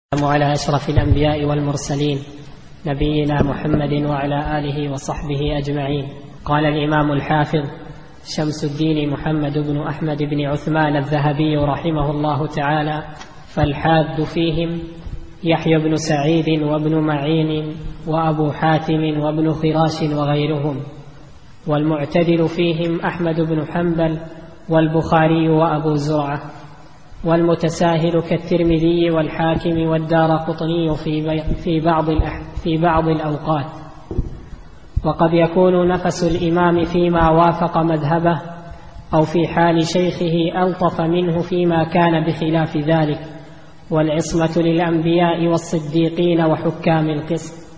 على أشرف الأنبياء والمرسلين نبينا محمد وعلى آله وصحبه أجمعين. قال الإمام الحافظ شمس الدين محمد بن أحمد بن عثمان الذهبي رحمه الله تعالى: فالحاد فيهم يحيى بن سعيد وابن معين وأبو حاتم وابن خراش وغيرهم، والمعتدل فيهم أحمد بن حنبل والبخاري وأبو زرعة، والمتساهل كالترمذي والحاكم والدارقطني في بعض الأوقات. وقد يكون نفس الإمام فيما وافق مذهبه أو في حال شيخه ألطف منه فيما كان بخلاف ذلك، والعصمة للأنبياء والصديقين وحكام القسط.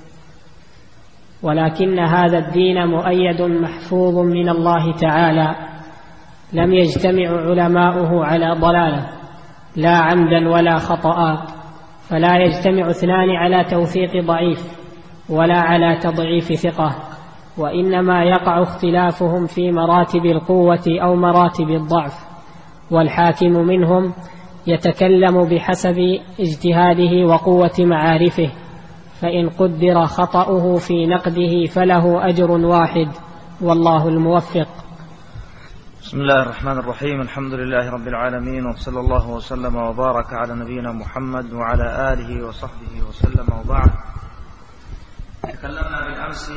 ولكن هذا الدين مؤيد محفوظ من الله تعالى، لم يجتمع علماؤه على ضلاله لا عمدا ولا خطأ، فلا يجتمع اثنان على توثيق ضعيف ولا على تضعيف ثقة، وإنما يقع اختلافهم في مراتب القوة أو مراتب الضعف. والحاكم منهم يتكلم بحسب اجتهاده وقوة معارفه، فإن قدر خطأه في نقده فله أجر واحد، والله الموفق. بسم الله الرحمن الرحيم. الحمد لله رب العالمين، وصلى الله وسلم وبارك على نبينا محمد وعلى آله وصحبه وسلم، وبعد. تكلمنا بالأمس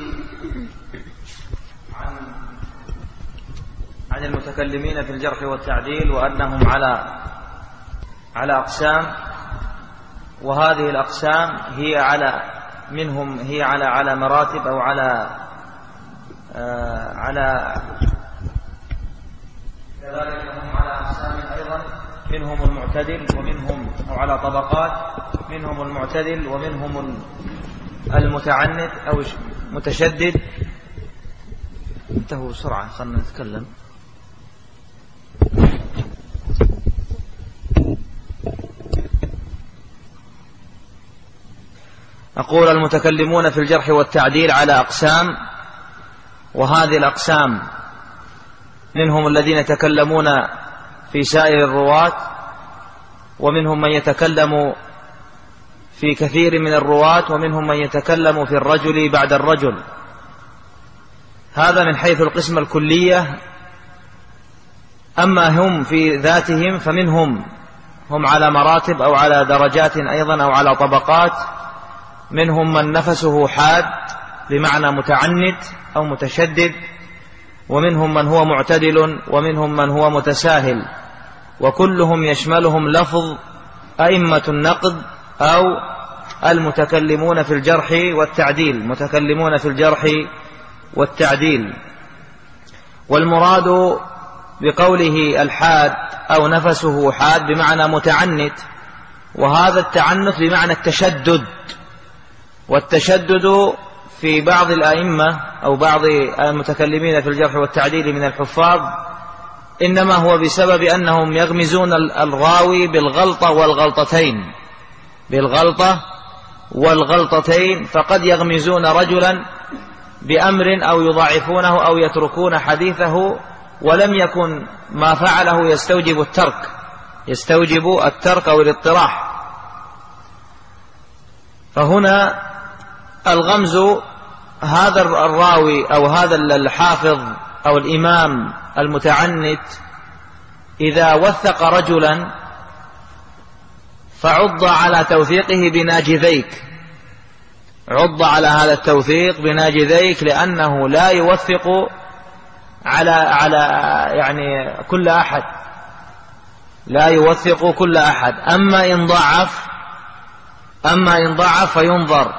عن المتكلمين في الجرح والتعديل، وأنهم على أقسام، وهذه الأقسام هي على مراتب أو على كذلك هم على أقسام أيضا، منهم المعتدل ومنهم، أو على طبقات، منهم المعتدل ومنهم المتعنت أو متشدد. انتهوا بسرعة، خلنا نتكلم. أقول المتكلمون في الجرح والتعديل على أقسام، وهذه الأقسام منهم الذين يتكلمون في سائر الرواة، ومنهم من يتكلم في كثير من الرواة، ومنهم من يتكلم في الرجل بعد الرجل. هذا من حيث القسمة الكلية. أما هم في ذاتهم فمنهم هم على مراتب أو على درجات أيضا أو على طبقات. منهم من نفسه حاد بمعنى متعنت أو متشدد، ومنهم من هو معتدل، ومنهم من هو متساهل، وكلهم يشملهم لفظ أئمة النقد أو المتكلمون في الجرح والتعديل، متكلمون في الجرح والتعديل. والمراد بقوله الحاد أو نفسه حاد بمعنى متعنت، وهذا التعنت بمعنى التشدد، والتشدد في بعض الأئمة أو بعض المتكلمين في الجرح والتعديل من الحفاظ إنما هو بسبب أنهم يغمزون الراوي بالغلطة والغلطتين، فقد يغمزون رجلا بأمر أو يضاعفونه أو يتركون حديثه، ولم يكن ما فعله يستوجب الترك أو الاضطراح. فهنا الغمز، هذا الراوي أو هذا الحافظ أو الإمام المتعنت إذا وثق رجلا فعض على توثيقه بناجذيك، عض على هذا التوثيق بناجذيك، لأنه لا يوثق على يعني كل أحد، لا يوثق كل أحد. أما إن ضعف فينظر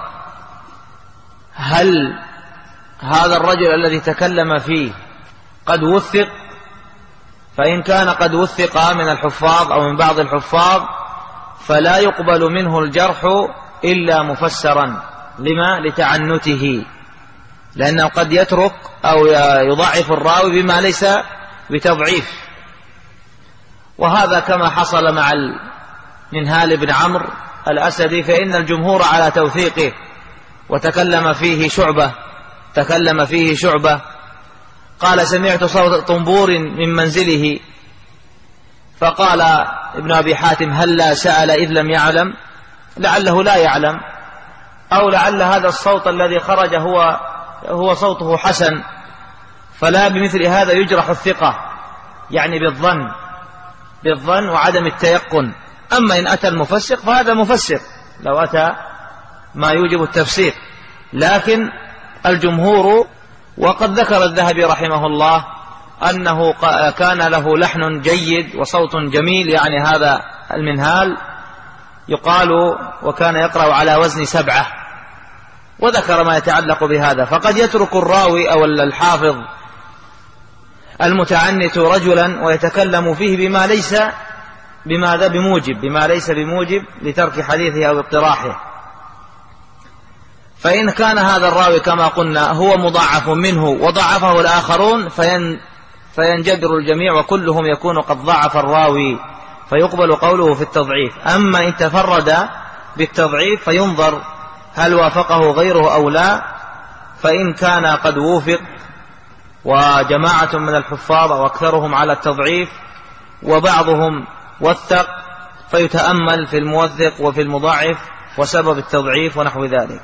هل هذا الرجل الذي تكلم فيه قد وثق، فإن كان قد وثق من الحفاظ أو من بعض الحفاظ فلا يقبل منه الجرح إلا مفسرا. لما؟ لتعنته، لأنه قد يترك أو يضعف الراوي بما ليس بتضعيف. وهذا كما حصل مع منهال بن عمرو الأسدي، فإن الجمهور على توثيقه، وتكلم فيه شعبة قال: سمعت صوت طنبور من منزله، فقال ابن أبي حاتم: هلا سأل إذ لم يعلم؟ لعله لا يعلم، أو لعل هذا الصوت الذي خرج هو صوته حسن، فلا بمثل هذا يجرح الثقة، يعني بالظن وعدم التيقن. أما إن أتى المفسق فهذا مفسق لو أتى ما يوجب التفسير. لكن الجمهور، وقد ذكر الذهبي رحمه الله أنه كان له لحن جيد وصوت جميل، يعني هذا المنهال يقال وكان يقرأ على وزن 7، وذكر ما يتعلق بهذا. فقد يترك الراوي أو الحافظ المتعنت رجلا ويتكلم فيه بما ليس بموجب لترك حديثه أو اقتراحه. فإن كان هذا الراوي كما قلنا هو مضاعف منه وضعفه الآخرون فينجبر الجميع وكلهم يكون قد ضعف الراوي، فيقبل قوله في التضعيف. أما إن تفرد بالتضعيف فينظر هل وافقه غيره أو لا، فإن كان قد وفق وجماعة من الحفاظ وأكثرهم على التضعيف وبعضهم وثق، فيتأمل في الموثق وفي المضاعف وسبب التضعيف ونحو ذلك.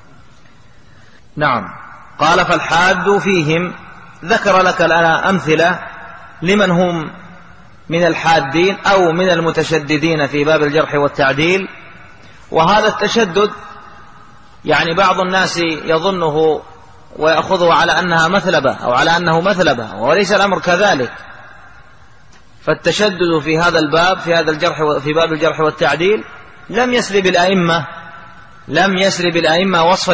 نعم. قال فالحاد فيهم، ذكر لك الآن أمثلة لمن هم من الحادين أو من المتشددين في باب الجرح والتعديل. وهذا التشدد يعني بعض الناس يظنه ويأخذه على أنها مثلبة أو على أنه مثلبة، وليس الأمر كذلك. فالتشدد في هذا الباب في باب الجرح والتعديل لم يسرب الأئمة وصف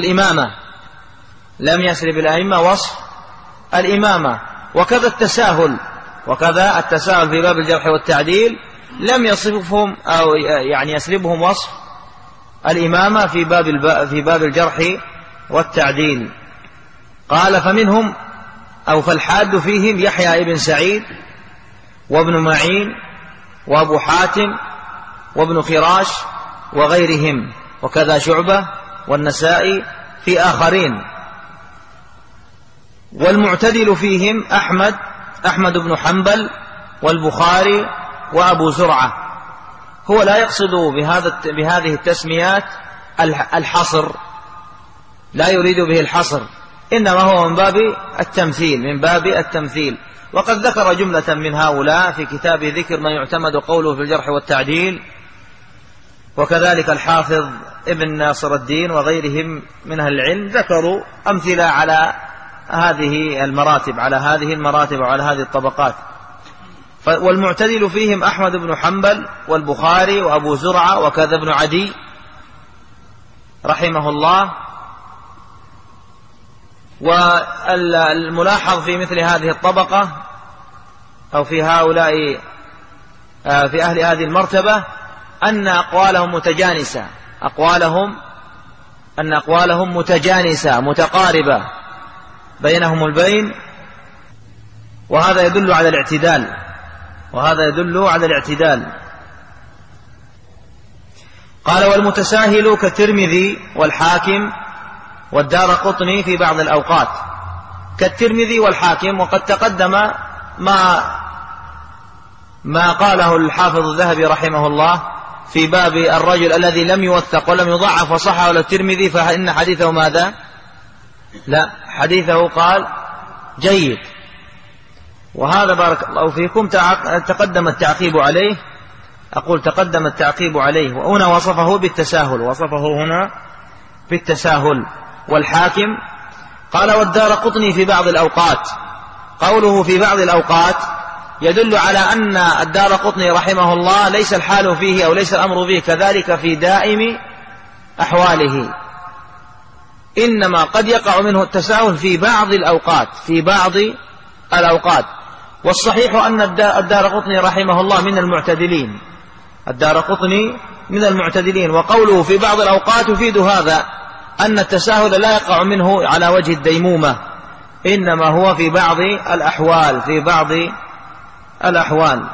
الإمامة، وكذا التساهل في باب الجرح والتعديل لم يصفهم أو يعني يسربهم وصف الإمامة في باب الجرح والتعديل. قال فمنهم أو فالحاد فيهم يحيى ابن سعيد وابن معين وابو حاتم وابن خراش وغيرهم، وكذا شعبة والنسائي في آخرين. والمعتدل فيهم أحمد بن حنبل والبخاري وأبو زرعة. هو لا يقصد بهذه التسميات الحصر، لا يريد به الحصر، إنما هو من باب التمثيل. وقد ذكر جملة من هؤلاء في كتاب ذكر ما يعتمد قوله في الجرح والتعديل، وكذلك الحافظ ابن ناصر الدين وغيرهم من أهل العلم ذكروا أمثلة على هذه المراتب وعلى هذه الطبقات. والمعتدل فيهم أحمد بن حنبل والبخاري وأبو زرعة وكذا ابن عدي رحمه الله. والملاحظ في مثل هذه الطبقة أو في هؤلاء في أهل هذه المرتبة أن أقوالهم متجانسة متقاربة بينهم البين، وهذا يدل على الاعتدال. قال والمتساهل كالترمذي والحاكم والدارقطني في بعض الأوقات، كالترمذي والحاكم. وقد تقدم ما قاله الحافظ الذهبي رحمه الله في باب الرجل الذي لم يوثق ولم يضعف وصححه الترمذي، فإن حديثه ماذا؟ لا، حديثه قال جيد. وهذا بارك الله فيكم تقدم التعقيب عليه، وهنا وصفه بالتساهل. والحاكم قال والدارقطني في بعض الأوقات. قوله في بعض الأوقات يدل على أن الدارقطني رحمه الله ليس الحال فيه أو ليس الأمر به كذلك في دائم أحواله، إنما قد يقع منه التساهل في بعض الأوقات. والصحيح أن الدارقطني رحمه الله من المعتدلين. وقوله في بعض الأوقات يفيد هذا أن التساهل لا يقع منه على وجه الديمومة، إنما هو في بعض الأحوال.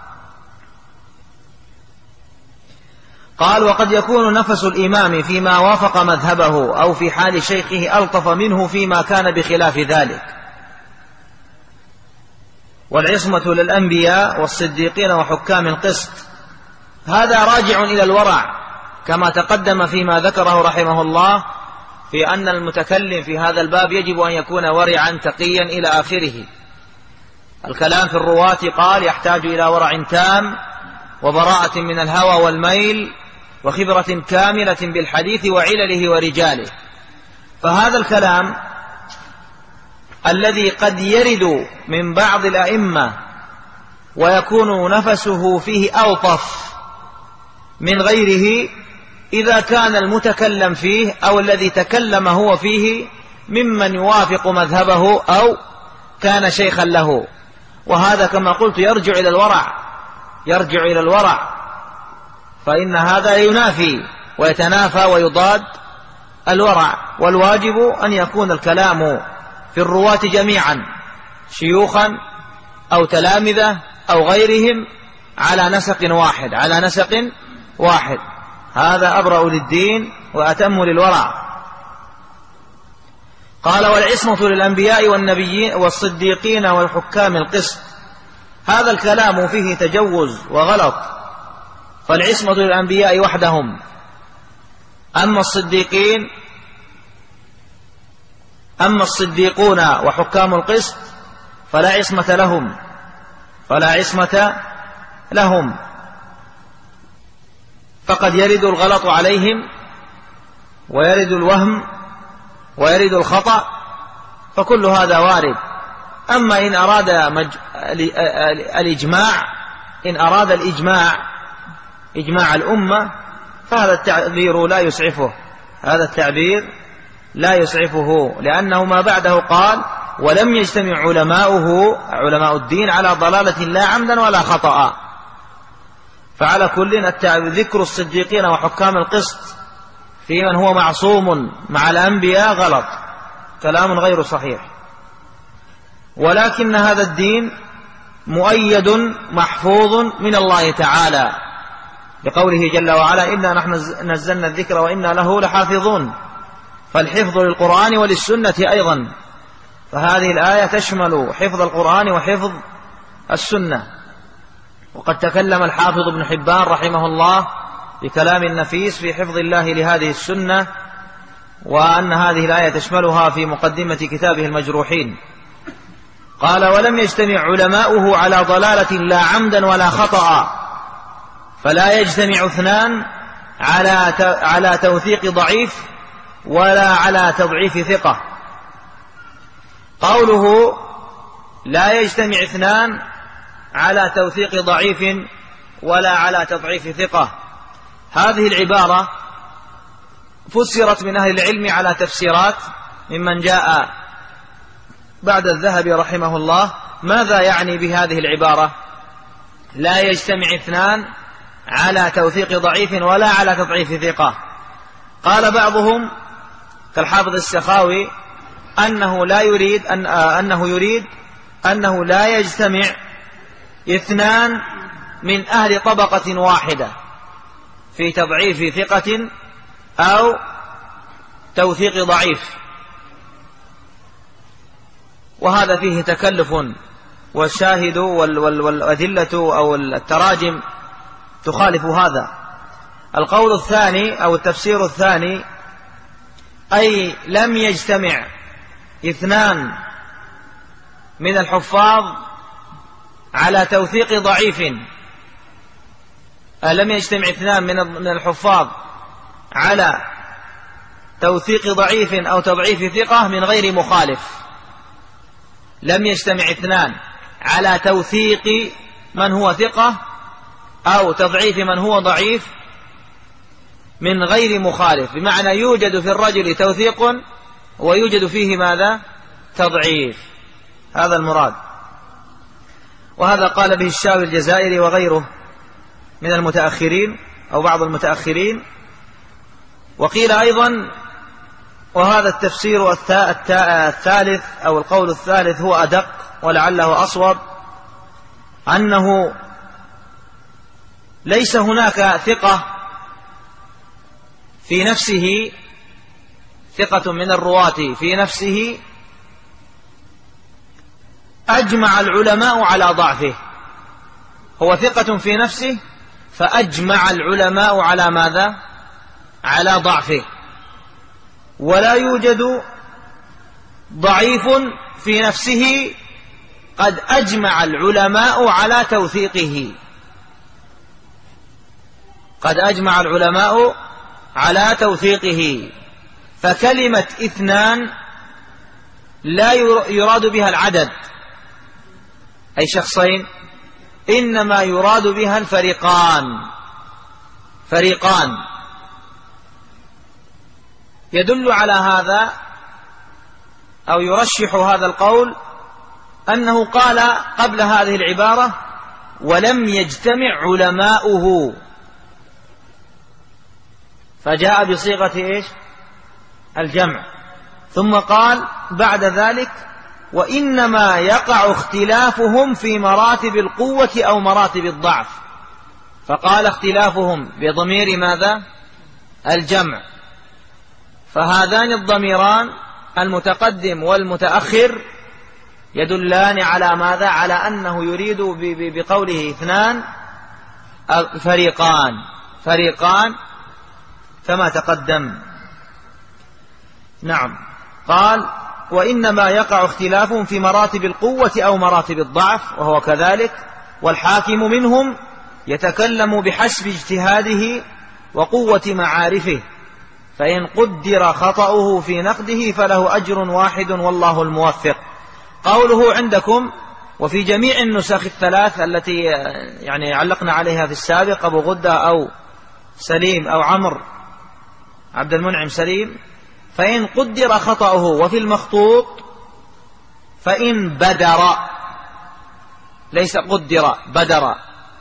قال وقد يكون نفس الإمام فيما وافق مذهبه أو في حال شيخه ألطف منه فيما كان بخلاف ذلك. والعصمة للأنبياء والصديقين وحكام القسط، هذا راجع إلى الورع كما تقدم فيما ذكره رحمه الله في أن المتكلم في هذا الباب يجب أن يكون ورعا تقيا إلى آخره. الكلام في الرواة قال يحتاج إلى ورع تام وبراءة من الهوى والميل وخبرة كاملة بالحديث وعلله ورجاله. فهذا الكلام الذي قد يرد من بعض الأئمة ويكون نفسه فيه ألطف من غيره إذا كان المتكلم فيه أو الذي تكلم هو فيه ممن يوافق مذهبه أو كان شيخا له، وهذا كما قلت يرجع إلى الورع، فإن هذا ينافي ويتنافى ويضاد الورع. والواجب أن يكون الكلام في الرواة جميعا شيوخا أو تلامذة أو غيرهم على نسق واحد، هذا أبرأ للدين وأتم للورع. قال والعصمة للأنبياء والنبيين والصديقين والحكام القسط. هذا الكلام فيه تجوز وغلط، فالعصمة للأنبياء وحدهم، أما الصديقون وحكام القسط فلا عصمة لهم، فقد يرد الغلط عليهم ويرد الوهم ويرد الخطأ، فكل هذا وارد. أما إن أراد إجماع الأمة فهذا التعبير لا يسعفه، لأنه ما بعده قال ولم يجتمع علماء الدين على ضلالة لا عمدا ولا خطأ. فعلى كل ذكر الصديقين وحكام القسط في من هو معصوم مع الأنبياء غلط، كلام غير صحيح. ولكن هذا الدين مؤيد محفوظ من الله تعالى بقوله جل وعلا إنا نحن نزلنا الذكر وإنا له لحافظون، فالحفظ للقرآن وللسنة أيضا، فهذه الآية تشمل حفظ القرآن وحفظ السنة. وقد تكلم الحافظ ابن حبان رحمه الله بكلام نفيس في حفظ الله لهذه السنة، وأن هذه الآية تشملها في مقدمة كتابه المجروحين. قال ولم يجتمع علماؤه على ضلالة لا عمدا ولا خطأ، فلا يجتمع اثنان على توثيق ضعيف ولا على تضعيف ثقة. قوله لا يجتمع اثنان على توثيق ضعيف ولا على تضعيف ثقة، هذه العبارة فسرت من أهل العلم على تفسيرات ممن جاء بعد الذهبي رحمه الله. ماذا يعني بهذه العبارة لا يجتمع اثنان على توثيق ضعيف ولا على تضعيف ثقة؟ قال بعضهم كالحافظ السخاوي أنه يريد أنه لا يجتمع اثنان من أهل طبقة واحدة في تضعيف ثقة أو توثيق ضعيف، وهذا فيه تكلف، والشاهد والأدلة أو التراجم تخالف هذا. القول الثاني أو التفسير الثاني أي لم يجتمع اثنان من الحفاظ على توثيق ضعيف، لم يجتمع اثنان من الحفاظ على توثيق ضعيف أو تضعيف ثقة من غير مخالف. لم يجتمع اثنان على توثيق من هو ثقة أو تضعيف من هو ضعيف من غير مخالف، بمعنى يوجد في الرجل توثيق ويوجد فيه ماذا؟ تضعيف، هذا المراد. وهذا قال به الشاوي الجزائري وغيره من المتأخرين أو بعض المتأخرين. وقيل أيضا، وهذا التفسير الثالث أو القول الثالث هو أدق ولعله أصوب، أنه ليس هناك ثقة في نفسه، ثقة من الرواة في نفسه أجمع العلماء على ضعفه. هو ثقة في نفسه فأجمع العلماء على ماذا؟ على ضعفه، ولا يوجد ضعيف في نفسه قد أجمع العلماء على توثيقه، قد أجمع العلماء على توثيقه. فكلمة اثنان لا يراد بها العدد أي شخصين، إنما يراد بها الفريقان. فريقان. يدل على هذا أو يرشح هذا القول أنه قال قبل هذه العبارة ولم يجتمع علماؤه، فجاء بصيغة إيش؟ الجمع. ثم قال بعد ذلك وإنما يقع اختلافهم في مراتب القوة أو مراتب الضعف، فقال اختلافهم بضمير ماذا؟ الجمع. فهذان الضميران المتقدم والمتأخر يدلان على ماذا؟ على أنه يريد بقوله اثنان فريقان كما تقدم. نعم. قال وإنما يقع اختلافهم في مراتب القوة أو مراتب الضعف، وهو كذلك. والحاكم منهم يتكلم بحسب اجتهاده وقوة معارفه، فإن قدر خطأه في نقده فله أجر واحد والله الموفق. قوله عندكم وفي جميع النسخ الثلاث التي يعني علقنا عليها في السابق، أبو غدة أو سليم أو عمرو عبد المنعم سليم، فإن قدر خطأه، وفي المخطوط فإن بدر، ليس قدر، بدر.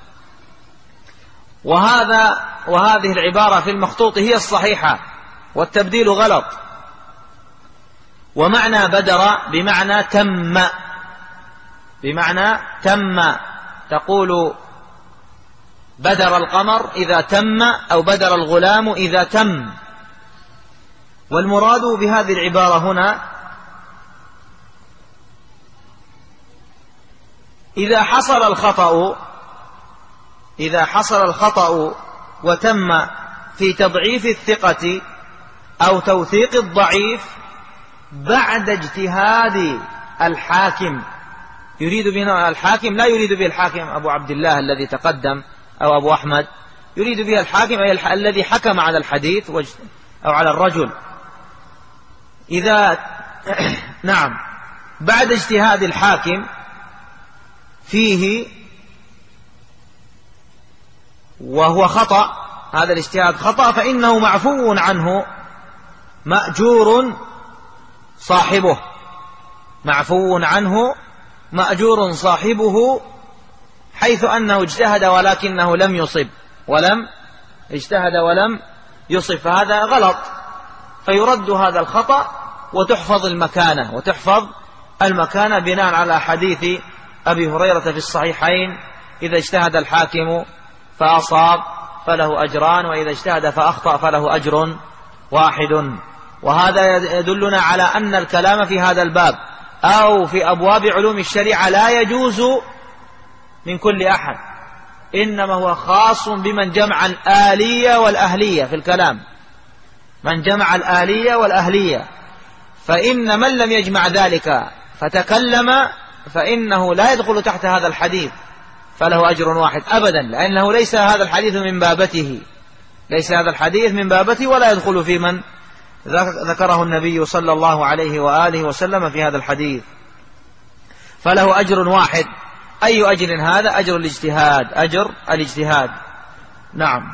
وهذه العبارة في المخطوط هي الصحيحة، والتبديل غلط. ومعنى بدر بمعنى تم، بمعنى تم. تقول بدر القمر إذا تم، أو بدر الغلام إذا تم. والمراد بهذه العبارة هنا إذا حصل الخطأ وتم في تضعيف الثقة أو توثيق الضعيف بعد اجتهاد الحاكم. يريد به الحاكم، لا يريد به الحاكم أبو عبد الله الذي تقدم أو أبو أحمد، يريد به الحاكم أي الذي حكم على الحديث أو على الرجل. إذا نعم بعد اجتهاد الحاكم فيه وهو خطأ، هذا الاجتهاد خطأ، فإنه معفو عنه مأجور صاحبه، معفو عنه مأجور صاحبه، حيث أنه اجتهد ولكنه لم يصب، اجتهد ولم يصب، فهذا غلط، فيرد هذا الخطأ وتحفظ المكانة بناء على حديث أبي هريرة في الصحيحين: إذا اجتهد الحاكم فأصاب فله أجران، وإذا اجتهد فأخطأ فله أجر واحد. وهذا يدلنا على أن الكلام في هذا الباب أو في أبواب علوم الشريعة لا يجوز من كل أحد، إنما هو خاص بمن جمع الآلية والأهلية في الكلام، من جمع الآلية والأهلية. فإن من لم يجمع ذلك فتكلم فإنه لا يدخل تحت هذا الحديث، فله أجر واحد أبدا، لأنه ليس هذا الحديث من بابته، ولا يدخل في من ذكره النبي صلى الله عليه وآله وسلم في هذا الحديث، فله أجر واحد. أي أجر هذا؟ أجر الاجتهاد. نعم.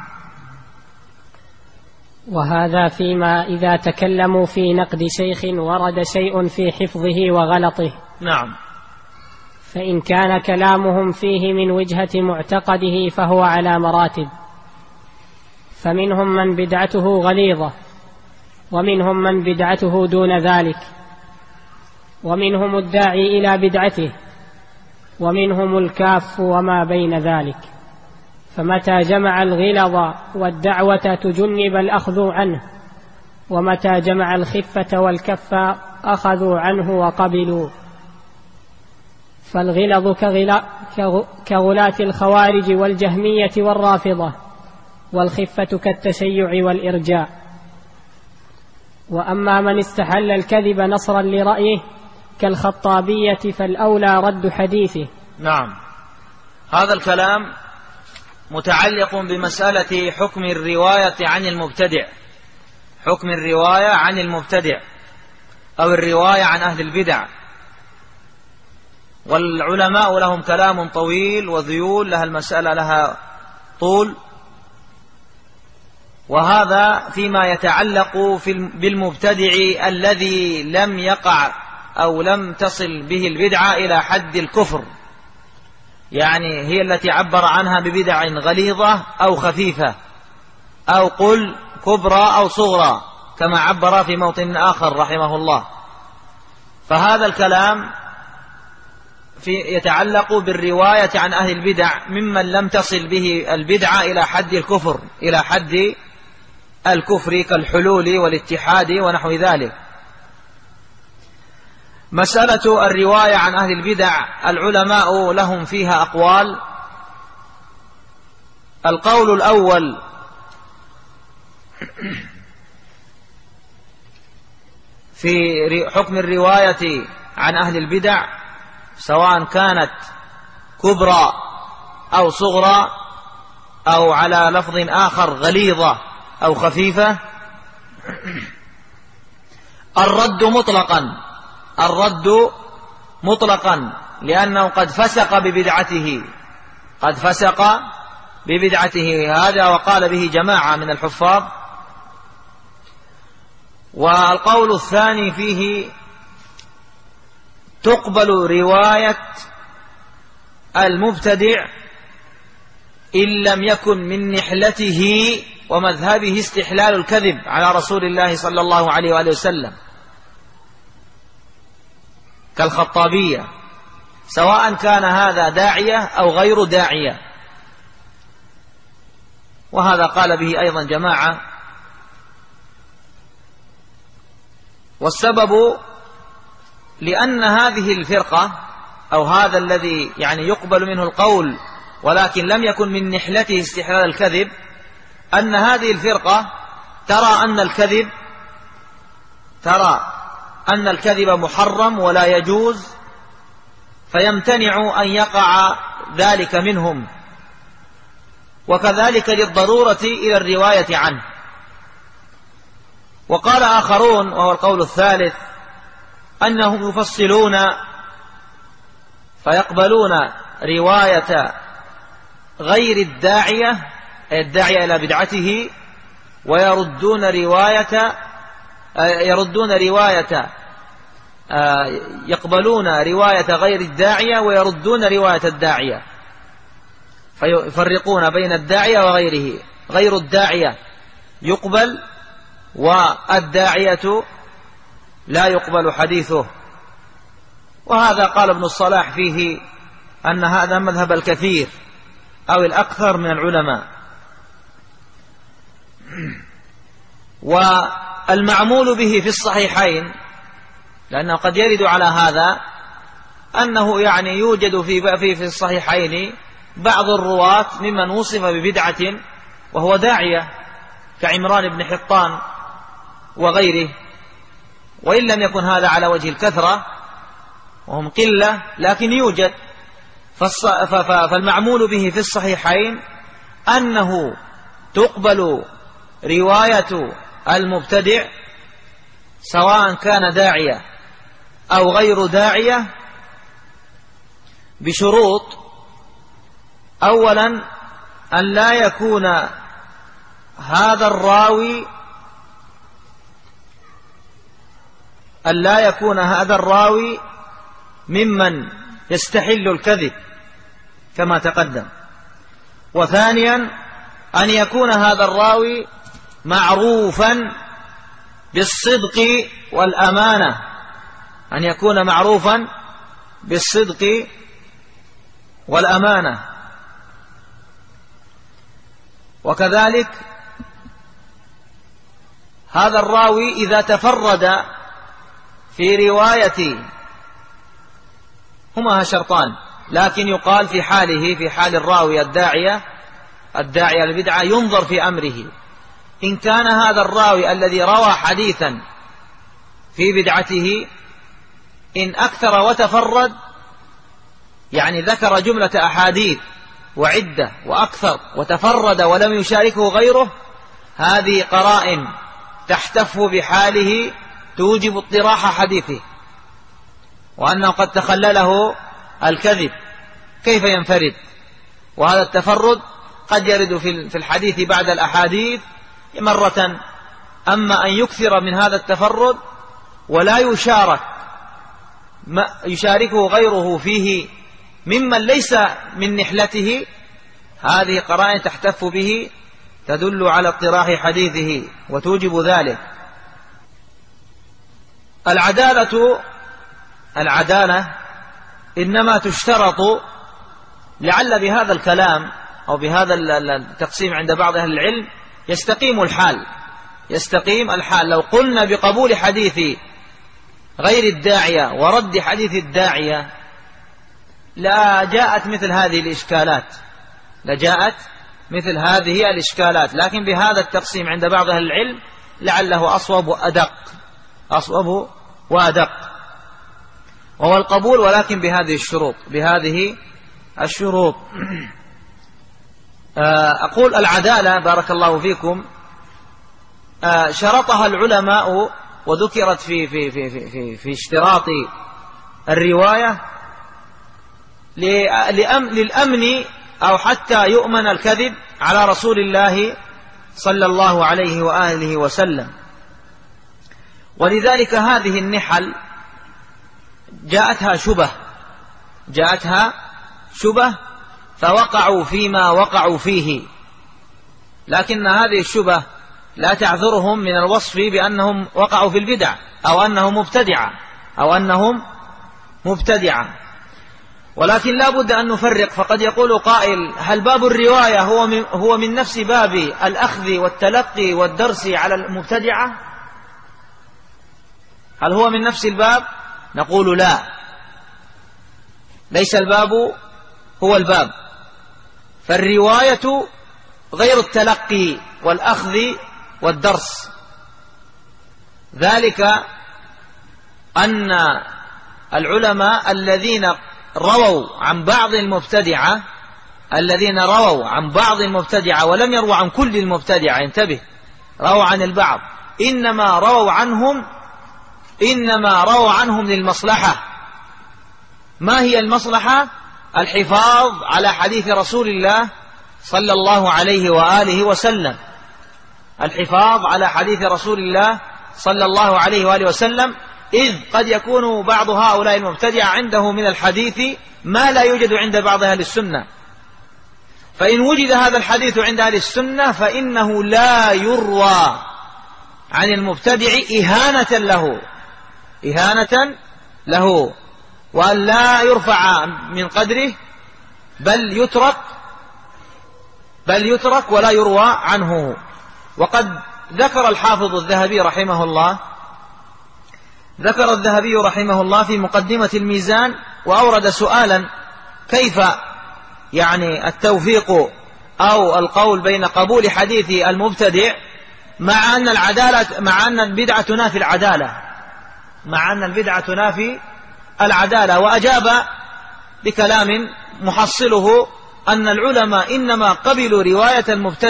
وهذا فيما إذا تكلموا في نقد شيخ ورد شيء في حفظه وغلطه. نعم. فإن كان كلامهم فيه من وجهة معتقده فهو على مراتب، فمنهم من بدعته غليظة، ومنهم من بدعته دون ذلك، ومنهم الداعي إلى بدعته، ومنهم الكاف وما بين ذلك. فمتى جمع الغلظ والدعوة تجنب الأخذ عنه، ومتى جمع الخفة والكف أخذوا عنه وقبلوا. فالغلظ كغلاة الخوارج والجهمية والرافضة، والخفة كالتشيع والإرجاء. وأما من استحل الكذب نصرا لرأيه كالخطابية فالأولى رد حديثه. نعم، هذا الكلام متعلق بمسألة حكم الرواية عن المبتدع، حكم الرواية عن المبتدع أو الرواية عن أهل البدع. والعلماء لهم كلام طويل وذيول، لها المسألة لها طول، وهذا فيما يتعلق بالمبتدع الذي لم يقع أو لم تصل به البدعة إلى حد الكفر، يعني هي التي عبر عنها ببدع غليظة أو خفيفة، أو قل كبرى أو صغرى كما عبر في موطن آخر رحمه الله. فهذا الكلام يتعلق بالرواية عن أهل البدع ممن لم تصل به البدعة إلى حد الكفر، إلى حد الكفر كالحلول والاتحاد ونحو ذلك. مسألة الرواية عن أهل البدع العلماء لهم فيها أقوال. القول الأول في حكم الرواية عن أهل البدع سواء كانت كبرى أو صغرى أو على لفظ آخر غليظة أو خفيفة، الرد مطلقا لأنه قد فسق ببدعته، قد فسق ببدعته، هذا وقال به جماعة من الحفاظ. والقول الثاني فيه تقبل رواية المبتدع إن لم يكن من نحلته ومذهبه استحلال الكذب على رسول الله صلى الله عليه وآله وسلم كالخطابية، سواء كان هذا داعية أو غير داعية، وهذا قال به أيضا جماعة. والسبب لأن هذه الفرقة أو هذا الذي يعني يقبل منه القول ولكن لم يكن من نحلته استحلال الكذب، أن هذه الفرقة ترى أن الكذب محرم ولا يجوز، فيمتنع أن يقع ذلك منهم، وكذلك للضرورة إلى الرواية عنه. وقال آخرون وهو القول الثالث أنهم يفصلون فيقبلون رواية غير الداعية إلى بدعته، ويردون يقبلون رواية غير الداعية ويردون رواية الداعية، فيفرقون بين الداعية وغيره. غير الداعية يقبل والداعية لا يقبل حديثه. وهذا قال ابن الصلاح فيه أن هذا مذهب الكثير أو الأكثر من العلماء. والمعمول به في الصحيحين، لأنه قد يرد على هذا، أنه يعني يوجد في الصحيحين بعض الرواة ممن وصف ببدعة وهو داعية كعمران بن حطان وغيره، وإن لم يكن هذا على وجه الكثرة وهم قلة لكن يوجد. فالمعمول به في الصحيحين أنه تقبل رواية المبتدع سواء كان داعية أو غير داعية بشروط: أولا أن لا يكون هذا الراوي ممن يستحل الكذب كما تقدم. وثانيا أن يكون هذا الراوي معروفا بالصدق والأمانة، أن يكون معروفا بالصدق والأمانة. وكذلك هذا الراوي إذا تفرد في رواية، هما شرطان، لكن يقال في حال الراوي الداعية للبدعة ينظر في أمره. إن كان هذا الراوي الذي روى حديثا في بدعته إن أكثر وتفرد، يعني ذكر جملة أحاديث وعدة وأكثر وتفرد ولم يشاركه غيره، هذه قرائن تحتف بحاله توجب اطراح حديثه، وأنه قد تخلله الكذب، كيف ينفرد؟ وهذا التفرد قد يرد في الحديث بعد الأحاديث مرة. أما أن يكثر من هذا التفرد ولا يشاركه غيره فيه ممن ليس من نحلته، هذه قرائن تحتف به تدل على اطراح حديثه وتوجب ذلك. العدالة إنما تشترط، لعل بهذا الكلام أو بهذا التقسيم عند بعض أهل العلم يستقيم الحال. لو قلنا بقبول حديث غير الداعية ورد حديث الداعية لا جاءت مثل هذه الإشكالات، لكن بهذا التقسيم عند بعض أهل العلم لعله أصوب وأدق، وهو القبول، ولكن بهذه الشروط. أقول العدالة بارك الله فيكم شرطها العلماء وذكرت في اشتراط الرواية للأمن أو حتى يؤمن الكذب على رسول الله صلى الله عليه وآله وسلم. ولذلك هذه النحل جاءتها شبه فوقعوا فيما وقعوا فيه، لكن هذه الشبه لا تعذرهم من الوصف بأنهم وقعوا في البدع أو أنهم مبتدعة. ولكن لا بد أن نفرق، فقد يقول قائل: هل باب الرواية هو من نفس باب الأخذ والتلقي والدرس على المبتدعة؟ هل هو من نفس الباب؟ نقول لا، ليس الباب هو الباب، فالرواية غير التلقي والأخذ والدرس. ذلك أن العلماء الذين رووا عن بعض المبتدعة ولم يروا عن كل المبتدعة، انتبه، رووا عن البعض، إنما رووا عنهم للمصلحة. ما هي المصلحة؟ الحفاظ على حديث رسول الله صلى الله عليه وآله وسلم، إذ قد يكون بعض هؤلاء المبتدع عنده من الحديث ما لا يوجد عند بعض أهل السنة، فإن وجد هذا الحديث عند أهل السنة فإنه لا يروى عن المبتدع إهانة له، وأن لا يرفع من قدره، بل يترك ولا يروى عنه. وقد ذكر الذهبي رحمه الله في مقدمة الميزان، وأورد سؤالا: كيف يعني التوفيق أو القول بين قبول حديث المبتدع مع أن البدعة تنافي العدالة؟ وأجاب بكلام محصله أن العلماء إنما قبلوا رواية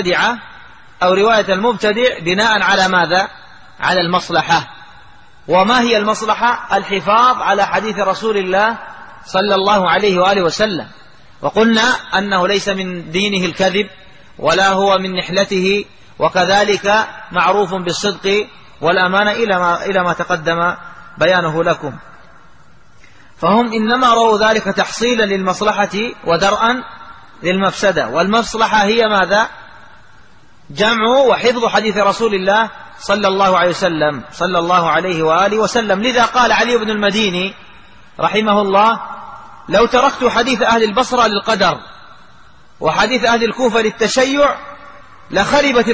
المبتدع بناء على ماذا؟ على المصلحة. وما هي المصلحة؟ الحفاظ على حديث رسول الله صلى الله عليه وآله وسلم. وقلنا أنه ليس من دينه الكذب ولا هو من نحلته، وكذلك معروف بالصدق والأمانة إلى ما تقدم بيانه لكم. فهم إنما رأوا ذلك تحصيلا للمصلحة ودرءا للمفسدة، والمصلحة هي ماذا؟ جمع وحفظ حديث رسول الله صلى الله عليه وآله وسلم. لذا قال علي بن المديني رحمه الله: لو تركت حديث أهل البصرة للقدر وحديث أهل الكوفة للتشيع لخربت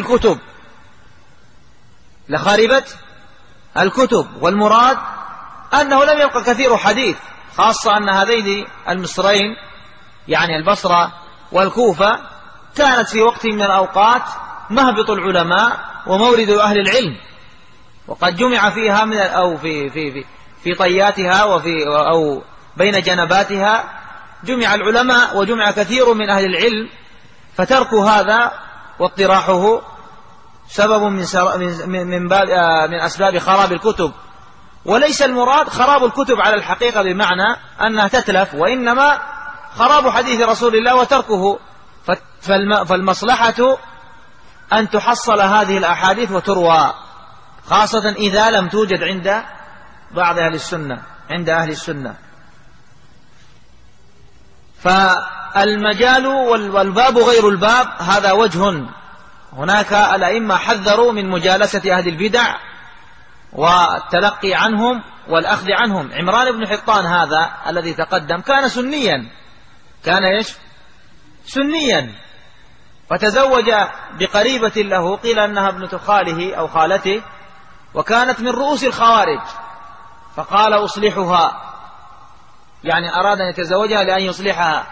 الكتب. والمراد أنه لم يبقى كثير حديث، خاصة أن هذين المصرين يعني البصرة والكوفة كانت في وقت من الأوقات مهبط العلماء ومورد أهل العلم، وقد جمع فيها من أو في طياتها أو بين جنباتها جمع العلماء وجمع كثير من أهل العلم، فترك هذا واطراحه سبب من أسباب خراب الكتب. وليس المراد خراب الكتب على الحقيقة بمعنى أنها تتلف، وإنما خراب حديث رسول الله وتركه. فالمصلحة أن تحصل هذه الأحاديث وتروى، خاصة إذا لم توجد عند بعض أهل السنة. فالمجال والباب غير الباب هذا وجه. هناك الأئمة حذروا من مجالسة أهل البدع والتلقي عنهم والأخذ عنهم. عمران بن حطان هذا الذي تقدم كان سنيا، سنيا، فتزوج بقريبة له قيل أنها ابنة خاله أو خالته، وكانت من رؤوس الخوارج، فقال أصلحها، يعني أراد أن يتزوجها لأن يصلحها.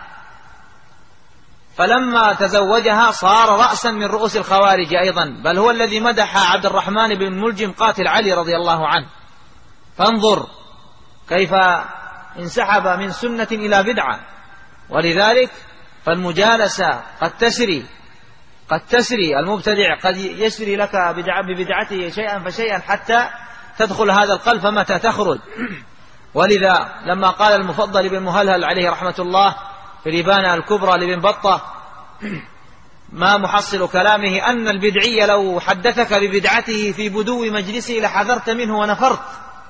فلما تزوجها صار رأسا من رؤوس الخوارج أيضا، بل هو الذي مدح عبد الرحمن بن ملجم قاتل علي رضي الله عنه. فانظر كيف انسحب من سنة إلى بدعة. ولذلك فالمجالسة قد تسري المبتدع قد يسري لك ببدعته شيئا فشيئا حتى تدخل هذا القلب فمتى تخرج. ولذا لما قال المفضل بن مهلهل عليه رحمة الله في الإبانة الكبرى لابن بطة ما محصل كلامه أن البدعي لو حدثك ببدعته في بدو مجلسه لحذرت منه ونفرت،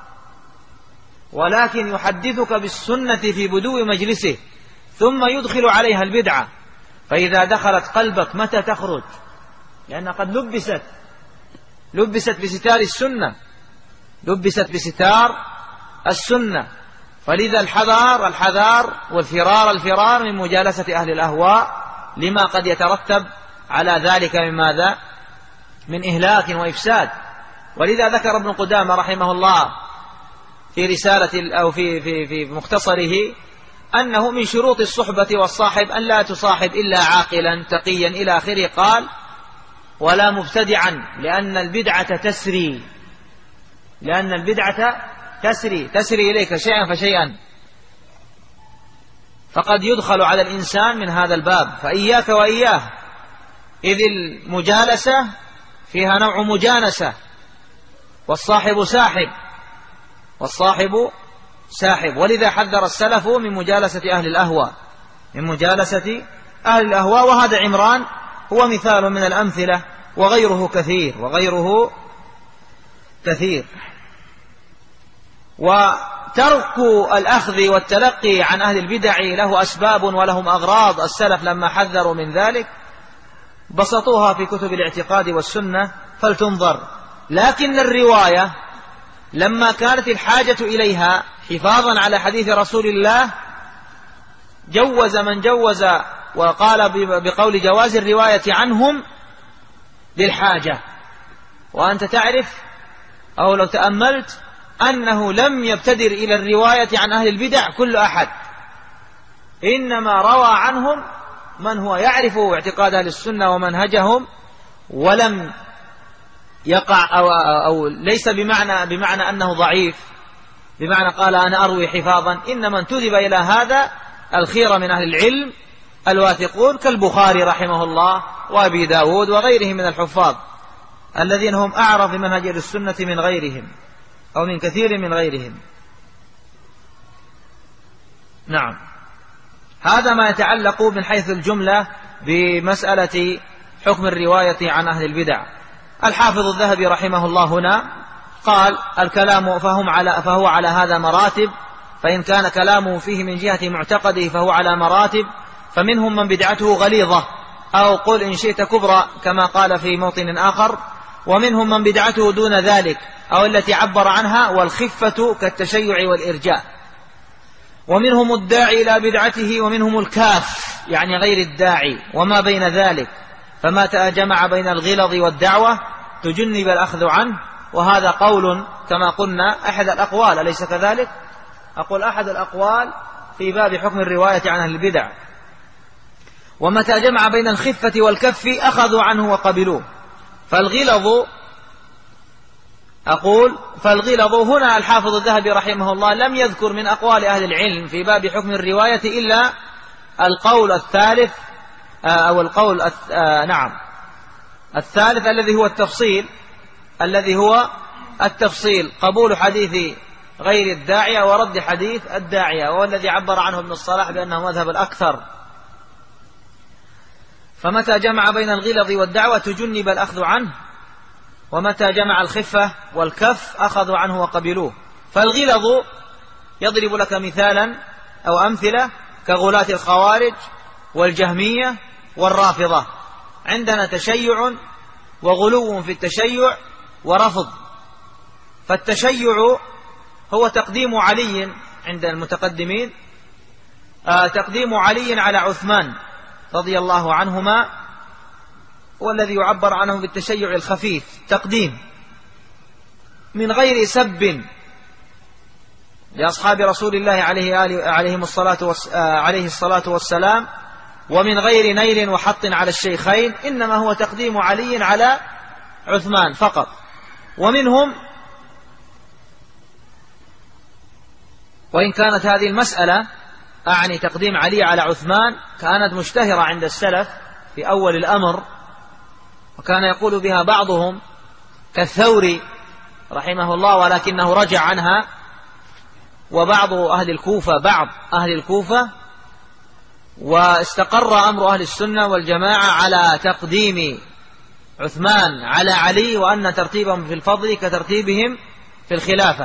ولكن يحدثك بالسنة في بدو مجلسه ثم يدخل عليها البدعة، فإذا دخلت قلبك متى تخرج؟ لأن قد لبست بستار السنة. فلذا الحذار والفرار من مجالسة أهل الأهواء لما قد يترتب على ذلك من ماذا؟ من إهلاك وإفساد. ولذا ذكر ابن قدامة رحمه الله في رسالة أو في مختصره أنه من شروط الصحبة والصاحب أن لا تصاحب إلا عاقلا تقيا إلى آخره. قال ولا مبتدعا لأن البدعة تسري إليك شيئا فشيئا، فقد يدخل على الإنسان من هذا الباب. فإياك وإياه، إذ المجالسة فيها نوع مجانسة، والصاحب ساحب. ولذا حذر السلف من مجالسة أهل الأهواء، وهذا عمران هو مثال من الأمثلة، وغيره كثير. وترك الأخذ والتلقي عن أهل البدع له أسباب ولهم أغراض. السلف لما حذروا من ذلك بسطوها في كتب الاعتقاد والسنة فلتنظر. لكن الرواية لما كانت الحاجة إليها حفاظا على حديث رسول الله جوز من جوز وقال بقول جواز الرواية عنهم للحاجة. وأنت تعرف أو لو تأملت أنه لم يبتدر إلى الرواية عن أهل البدع كل أحد، إنما روى عنهم من هو يعرف اعتقاد أهل السنة ومنهجهم، ولم يقع أو ليس بمعنى أنه ضعيف، بمعنى قال أنا أروي حفاظا، إنما انتدب إلى هذا الخير من أهل العلم الواثقون كالبخاري رحمه الله وأبي داود وغيرهم من الحفاظ الذين هم أعرف بمنهج السنة من غيرهم أو من كثير من غيرهم. نعم، هذا ما يتعلق من حيث الجملة بمسألة حكم الرواية عن أهل البدع. الحافظ الذهبي رحمه الله هنا قال الكلام فهو على هذا مراتب، فإن كان كلامه فيه من جهة معتقده فهو على مراتب، فمنهم من بدعته غليظة أو قل إن شئت كبرى كما قال في موطن آخر، ومنهم من بدعته دون ذلك أو التي عبر عنها والخفة كالتشيع والإرجاء، ومنهم الداعي إلى بدعته ومنهم الكاف يعني غير الداعي وما بين ذلك، فما جمع بين الغلظ والدعوة تجنب الأخذ عنه. وهذا قول كما قلنا أحد الأقوال، أليس كذلك؟ أقول أحد الأقوال في باب حكم الرواية عن أهل البدع. ومتى جمع بين الخفة والكف أخذوا عنه وقبلوه. فالغلظ أقول فالغلظ هنا الحافظ الذهبي رحمه الله لم يذكر من أقوال أهل العلم في باب حكم الرواية إلا القول الثالث أو القول الثالث الذي هو التفصيل قبول حديث غير الداعية ورد حديث الداعية، وهو الذي عبر عنه ابن الصلاح بأنه مذهب الأكثر. فمتى جمع بين الغلظ والدعوة تجنب الأخذ عنه، ومتى جمع الخفة والكف أخذوا عنه وقبلوه. فالغلظ يضرب لك مثالا أو أمثلة كغلاة الخوارج والجهمية والرافضة. عندنا تشيع وغلو في التشيع ورفض. فالتشيع هو تقديم علي عند المتقدمين، تقديم علي على عثمان رضي الله عنهما، والذي يعبر عنه بالتشيع الخفيف، تقديم من غير سب لأصحاب رسول الله عليه الصلاة والسلام، ومن غير نيل وحط على الشيخين، إنما هو تقديم علي على عثمان فقط. ومنهم، وإن كانت هذه المسألة أعني تقديم علي على عثمان كانت مشتهرة عند السلف في أول الأمر، وكان يقول بها بعضهم كالثوري رحمه الله، ولكنه رجع عنها، وبعض أهل الكوفة، واستقر أمر أهل السنة والجماعة على تقديم عثمان على علي، وأن ترتيبهم في الفضل كترتيبهم في الخلافة.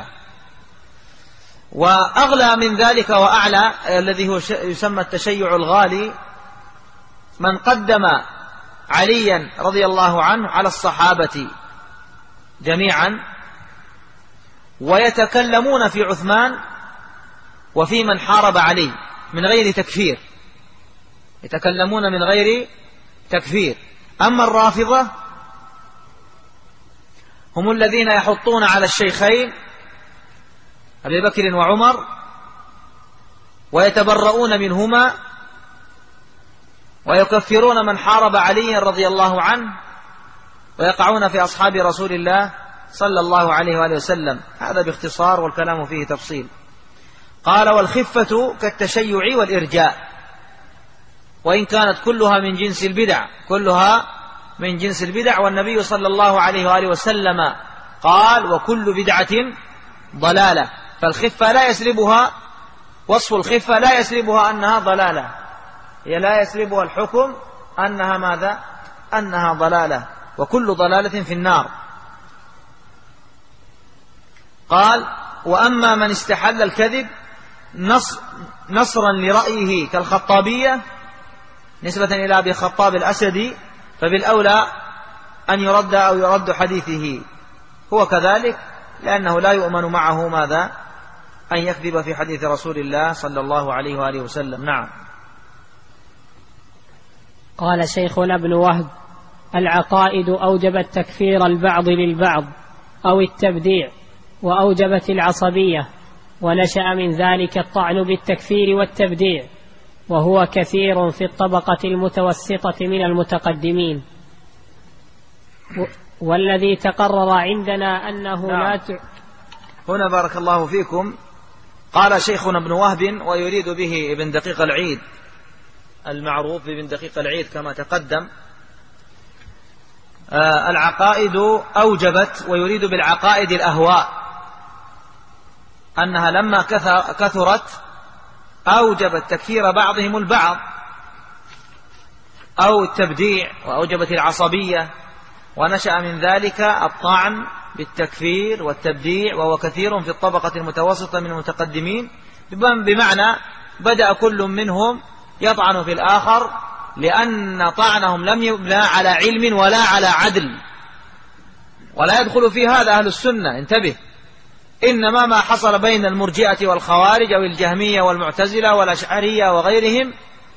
وأغلى من ذلك وأعلى الذي هو يسمى التشيع الغالي، من قدم عليا رضي الله عنه على الصحابة جميعا، ويتكلمون في عثمان وفي من حارب علي من غير تكفير، يتكلمون من غير تكفير. أما الرافضة هم الذين يحطون على الشيخين أبي بكر وعمر ويتبرؤون منهما، ويكفرون من حارب علي رضي الله عنه، ويقعون في أصحاب رسول الله صلى الله عليه وآله وسلم. هذا باختصار، والكلام فيه تفصيل. قال: والخفة كالتشيع والإرجاء، وإن كانت كلها من جنس البدع، والنبي صلى الله عليه وآله وسلم قال: وكل بدعة ضلالة. فالخفة لا يسلبها وصف الخفة لا يسلبها أنها ضلالة، هي لا يسلبها الحكم أنها ماذا؟ أنها ضلالة، وكل ضلالة في النار. قال: وأما من استحل الكذب نصرا لرأيه كالخطابية نسبة إلى أبي خطاب الأسدي، فبالأولى أن يرد أو يرد حديثه هو كذلك، لأنه لا يؤمن معه ماذا؟ أن يكذب في حديث رسول الله صلى الله عليه وآله وسلم. نعم. قال شيخنا ابن وهب: العقائد أوجبت تكفير البعض للبعض أو التبديع، وأوجبت العصبية، ونشأ من ذلك الطعن بالتكفير والتبديع، وهو كثير في الطبقة المتوسطة من المتقدمين. والذي تقرر عندنا أنه لا هنا بارك الله فيكم. قال شيخنا ابن وهب، ويريد به ابن دقيق العيد المعروف بابن دقيق العيد كما تقدم، العقائد أوجبت، ويريد بالعقائد الأهواء، أنها لما كثرت أوجبت تكفير بعضهم البعض أو التبديع، وأوجبت العصبية، ونشأ من ذلك الطعن بالتكفير والتبديع، وهو كثير في الطبقة المتوسطة من المتقدمين، بمعنى بدأ كل منهم يطعن في الآخر، لأن طعنهم لم يبنى على علم ولا على عدل، ولا يدخل في هذا أهل السنة، انتبه. إنما ما حصل بين المرجئة والخوارج أو الجهمية والمعتزلة والأشعرية وغيرهم،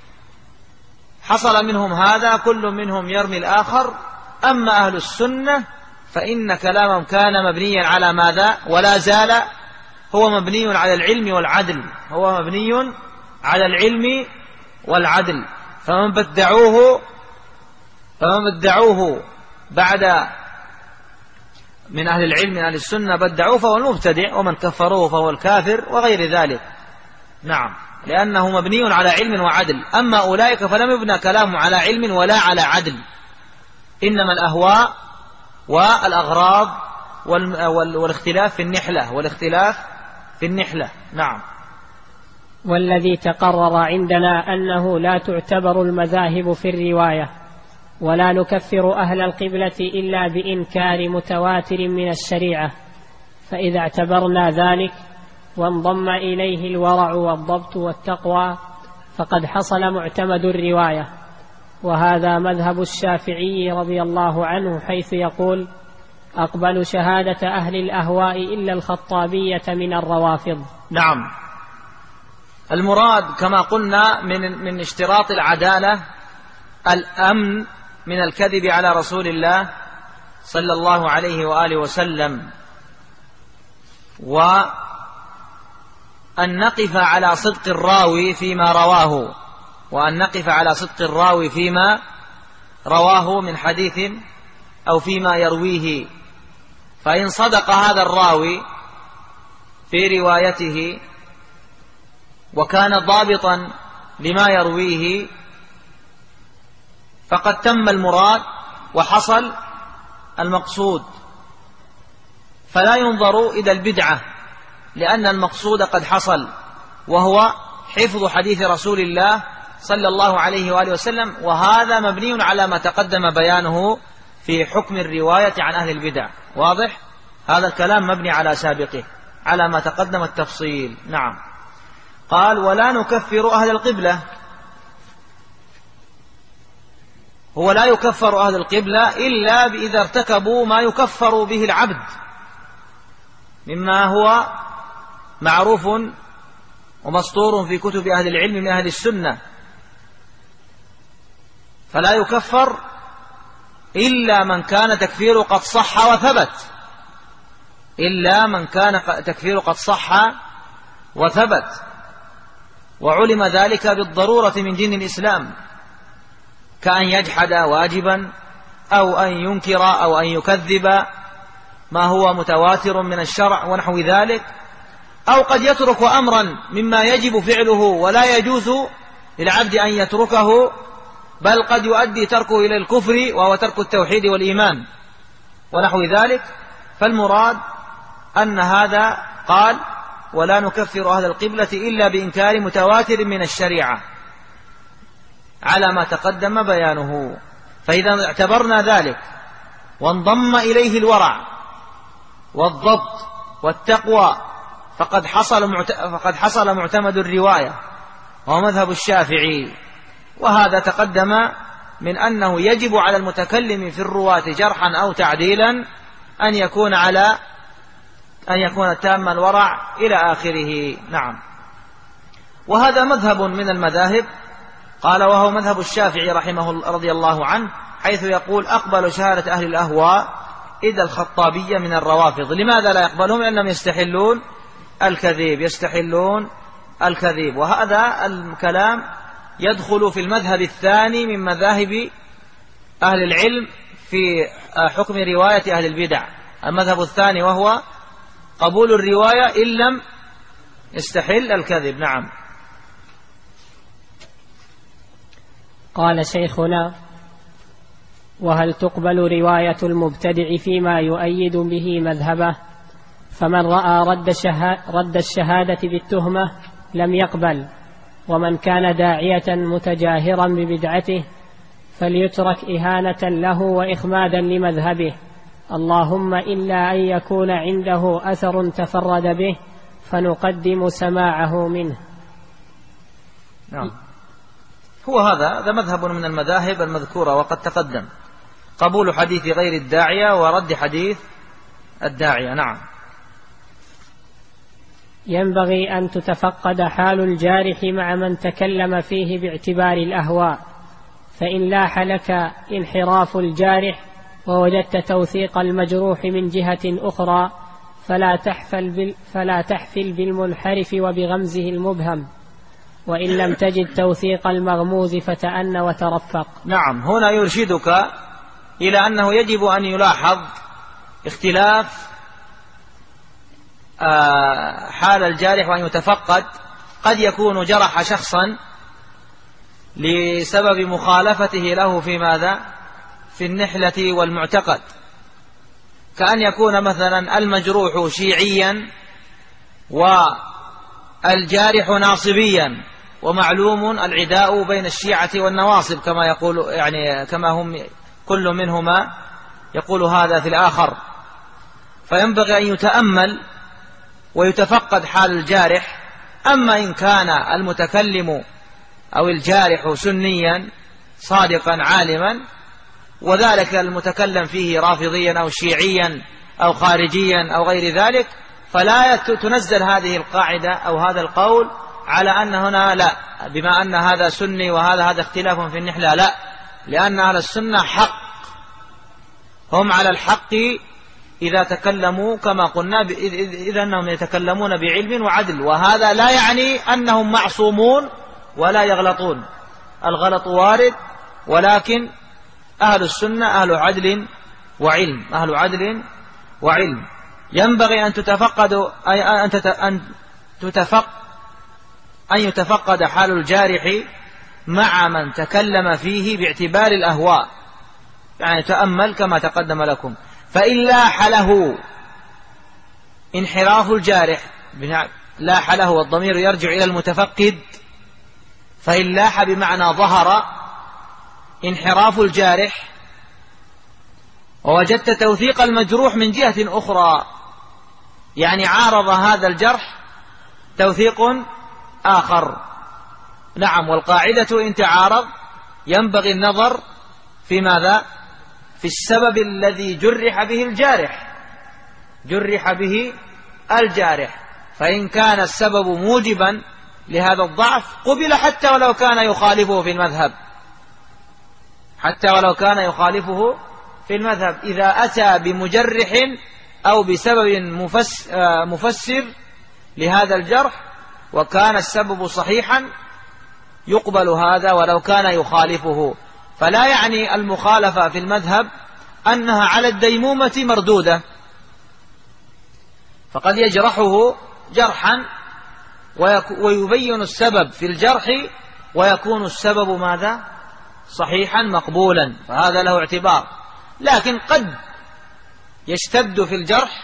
حصل منهم هذا، كل منهم يرمي الآخر. أما أهل السنة فإن كلامهم كان مبنيا على ماذا؟ ولا زال هو مبني على العلم والعدل، هو مبني على العلم والعدل. فمن بدعوه من أهل العلم من أهل السنة بدعوه فهو المبتدع، ومن كفروه فهو الكافر وغير ذلك. نعم، لأنه مبني على علم وعدل. أما أولئك فلم يبنى كلام على علم ولا على عدل، إنما الأهواء والأغراض والاختلاف في النحلة. نعم. والذي تقرر عندنا أنه لا تعتبر المذاهب في الرواية، ولا نكفر أهل القبلة إلا بإنكار متواتر من الشريعة، فإذا اعتبرنا ذلك وانضم إليه الورع والضبط والتقوى فقد حصل معتمد الرواية. وهذا مذهب الشافعي رضي الله عنه، حيث يقول: أقبل شهادة أهل الأهواء إلا الخطابية من الروافض. نعم، المراد كما قلنا من اشتراط العدالة الأمن من الكذب على رسول الله صلى الله عليه وآله وسلم، وأن نقف على صدق الراوي فيما رواه من حديث أو فيما يرويه. فإن صدق هذا الراوي في روايته وكان ضابطا لما يرويه فقد تم المراد وحصل المقصود، فلا ينظر إلى البدعة، لأن المقصود قد حصل، وهو حفظ حديث رسول الله صلى الله عليه وآله وسلم. وهذا مبني على ما تقدم بيانه في حكم الرواية عن أهل البدع. واضح؟ هذا الكلام مبني على سابقه، على ما تقدم التفصيل. نعم. قال: ولا نكفر أهل القبلة. هو لا يكفر أهل القبلة إلا إذا ارتكبوا ما يكفر به العبد مما هو معروف ومسطور في كتب أهل العلم من أهل السنة، فلا يكفر إلا من كان تكفيره قد صح وثبت، وعلم ذلك بالضرورة من دين الإسلام، كأن يجحد واجبا أو أن ينكر أو أن يكذب ما هو متواتر من الشرع ونحو ذلك، أو قد يترك أمرا مما يجب فعله ولا يجوز للعبد أن يتركه، بل قد يؤدي تركه إلى الكفر وهو ترك التوحيد والإيمان ونحو ذلك. فالمراد أن هذا قال: ولا نكفر أهل القبلة إلا بإنكار متواتر من الشريعة، على ما تقدم بيانه. فإذا اعتبرنا ذلك وانضم إليه الورع والضبط والتقوى فقد حصل معتمد الرواية، وهو مذهب الشافعي. وهذا تقدم من أنه يجب على المتكلم في الرواة جرحا أو تعديلا أن يكون تام الورع إلى آخره. نعم. وهذا مذهب من المذاهب، قال: وهو مذهب الشافعي رضي الله عنه، حيث يقول: أقبل شهادة أهل الأهواء إذا الخطابية من الروافض. لماذا لا يقبلهم؟ لأنهم يستحلون الكذب. وهذا الكلام يدخل في المذهب الثاني من مذاهب أهل العلم في حكم رواية أهل البدع، المذهب الثاني، وهو قبول الرواية إن لم يستحل الكذب. نعم. قال شيخنا: وهل تقبل رواية المبتدع فيما يؤيد به مذهبه؟ فمن رأى رد الشهادة بالتهمة لم يقبل، ومن كان داعية متجاهرا ببدعته فليترك إهانة له وإخمادا لمذهبه، اللهم إلا أن يكون عنده أثر تفرد به فنقدم سماعه منه. نعم. هو هذا مذهب من المذاهب المذكورة، وقد تقدم قبول حديث غير الداعية ورد حديث الداعية. نعم. ينبغي أن تتفقد حال الجارح مع من تكلم فيه باعتبار الأهواء، فإن لاح لك انحراف الجارح ووجدت توثيق المجروح من جهة أخرى فلا تحفل بالمنحرف وبغمزه المبهم، وإن لم تجد توثيق المغموز فتأن وترفق. نعم. هنا يرشدك إلى أنه يجب أن يلاحظ اختلاف حال الجارح وأن يتفقد. قد يكون جرح شخصا لسبب مخالفته له في ماذا؟ في النحلة والمعتقد، كأن يكون مثلا المجروح شيعيا والجارح ناصبيا، ومعلوم العداء بين الشيعة والنواصب كما يقول، يعني كما هم كل منهما يقول هذا في الآخر. فينبغي أن يتأمل ويتفقد حال الجارح. أما إن كان المتكلم أو الجارح سنيا صادقا عالما، وذلك المتكلم فيه رافضيا أو شيعيا أو خارجيا أو غير ذلك، فلا تنزل هذه القاعدة أو هذا القول على أن هنا لا، بما أن هذا سني وهذا اختلاف في النحلة، لا، لأن أهل السنة حق، هم على الحق إذا تكلموا كما قلنا، إذا أنهم يتكلمون بعلم وعدل، وهذا لا يعني أنهم معصومون ولا يغلطون، الغلط وارد، ولكن أهل السنة أهل عدل وعلم، أهل عدل وعلم. ينبغي أن يتفقد حال الجارح مع من تكلم فيه باعتبار الأهواء، يعني تأمل كما تقدم لكم. فإن لاح له انحراف الجارح، لاح له والضمير يرجع إلى المتفقد، فإن لاح بمعنى ظهر انحراف الجارح ووجدت توثيق المجروح من جهة أخرى، يعني عارض هذا الجرح توثيق آخر، نعم، والقاعدة إن تعارض ينبغي النظر في ماذا؟ في السبب الذي جرح به الجارح، فإن كان السبب موجبا لهذا الضعف قبل حتى ولو كان يخالفه في المذهب، إذا أتى بمجرح أو بسبب مفسر لهذا الجرح وكان السبب صحيحا يقبل هذا ولو كان يخالفه. فلا يعني المخالفة في المذهب أنها على الديمومة مردودة، فقد يجرحه جرحا ويبين السبب في الجرح ويكون السبب ماذا؟ صحيحا مقبولا، فهذا له اعتبار. لكن قد يشتد في الجرح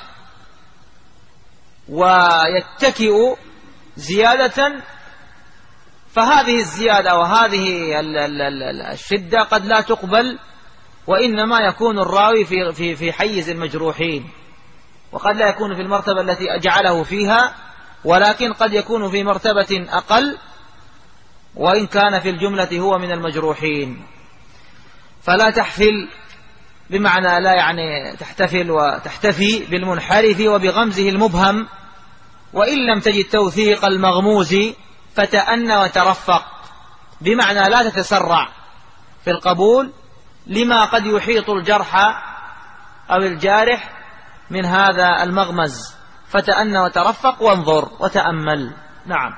ويتكئ زيادة، فهذه الزيادة وهذه الشدة قد لا تقبل، وإنما يكون الراوي في حيز المجروحين، وقد لا يكون في المرتبة التي أجعله فيها، ولكن قد يكون في مرتبة أقل وإن كان في الجملة هو من المجروحين. فلا تحفل، بمعنى لا يعني تحتفل وتحتفي بالمنحرف وبغمزه المبهم، وإن لم تجد توثيق المغموز فتأنى وترفق، بمعنى لا تتسرع في القبول لما قد يحيط الجرح أو الجارح من هذا المغمز، فتأنى وترفق وانظر وتأمل. نعم.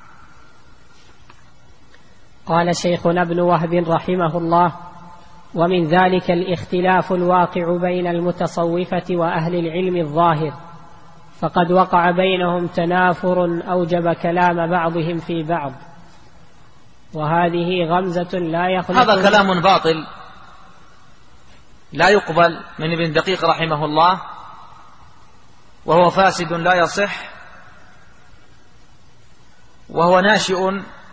قال شيخنا ابن وهب رحمه الله: ومن ذلك الاختلاف الواقع بين المتصوفة وأهل العلم الظاهر، فقد وقع بينهم تنافر أوجب كلام بعضهم في بعض، وهذه غمزة لا يخلق. هذا كلام باطل لا يقبل من ابن دقيق رحمه الله، وهو فاسد لا يصح، وهو ناشئ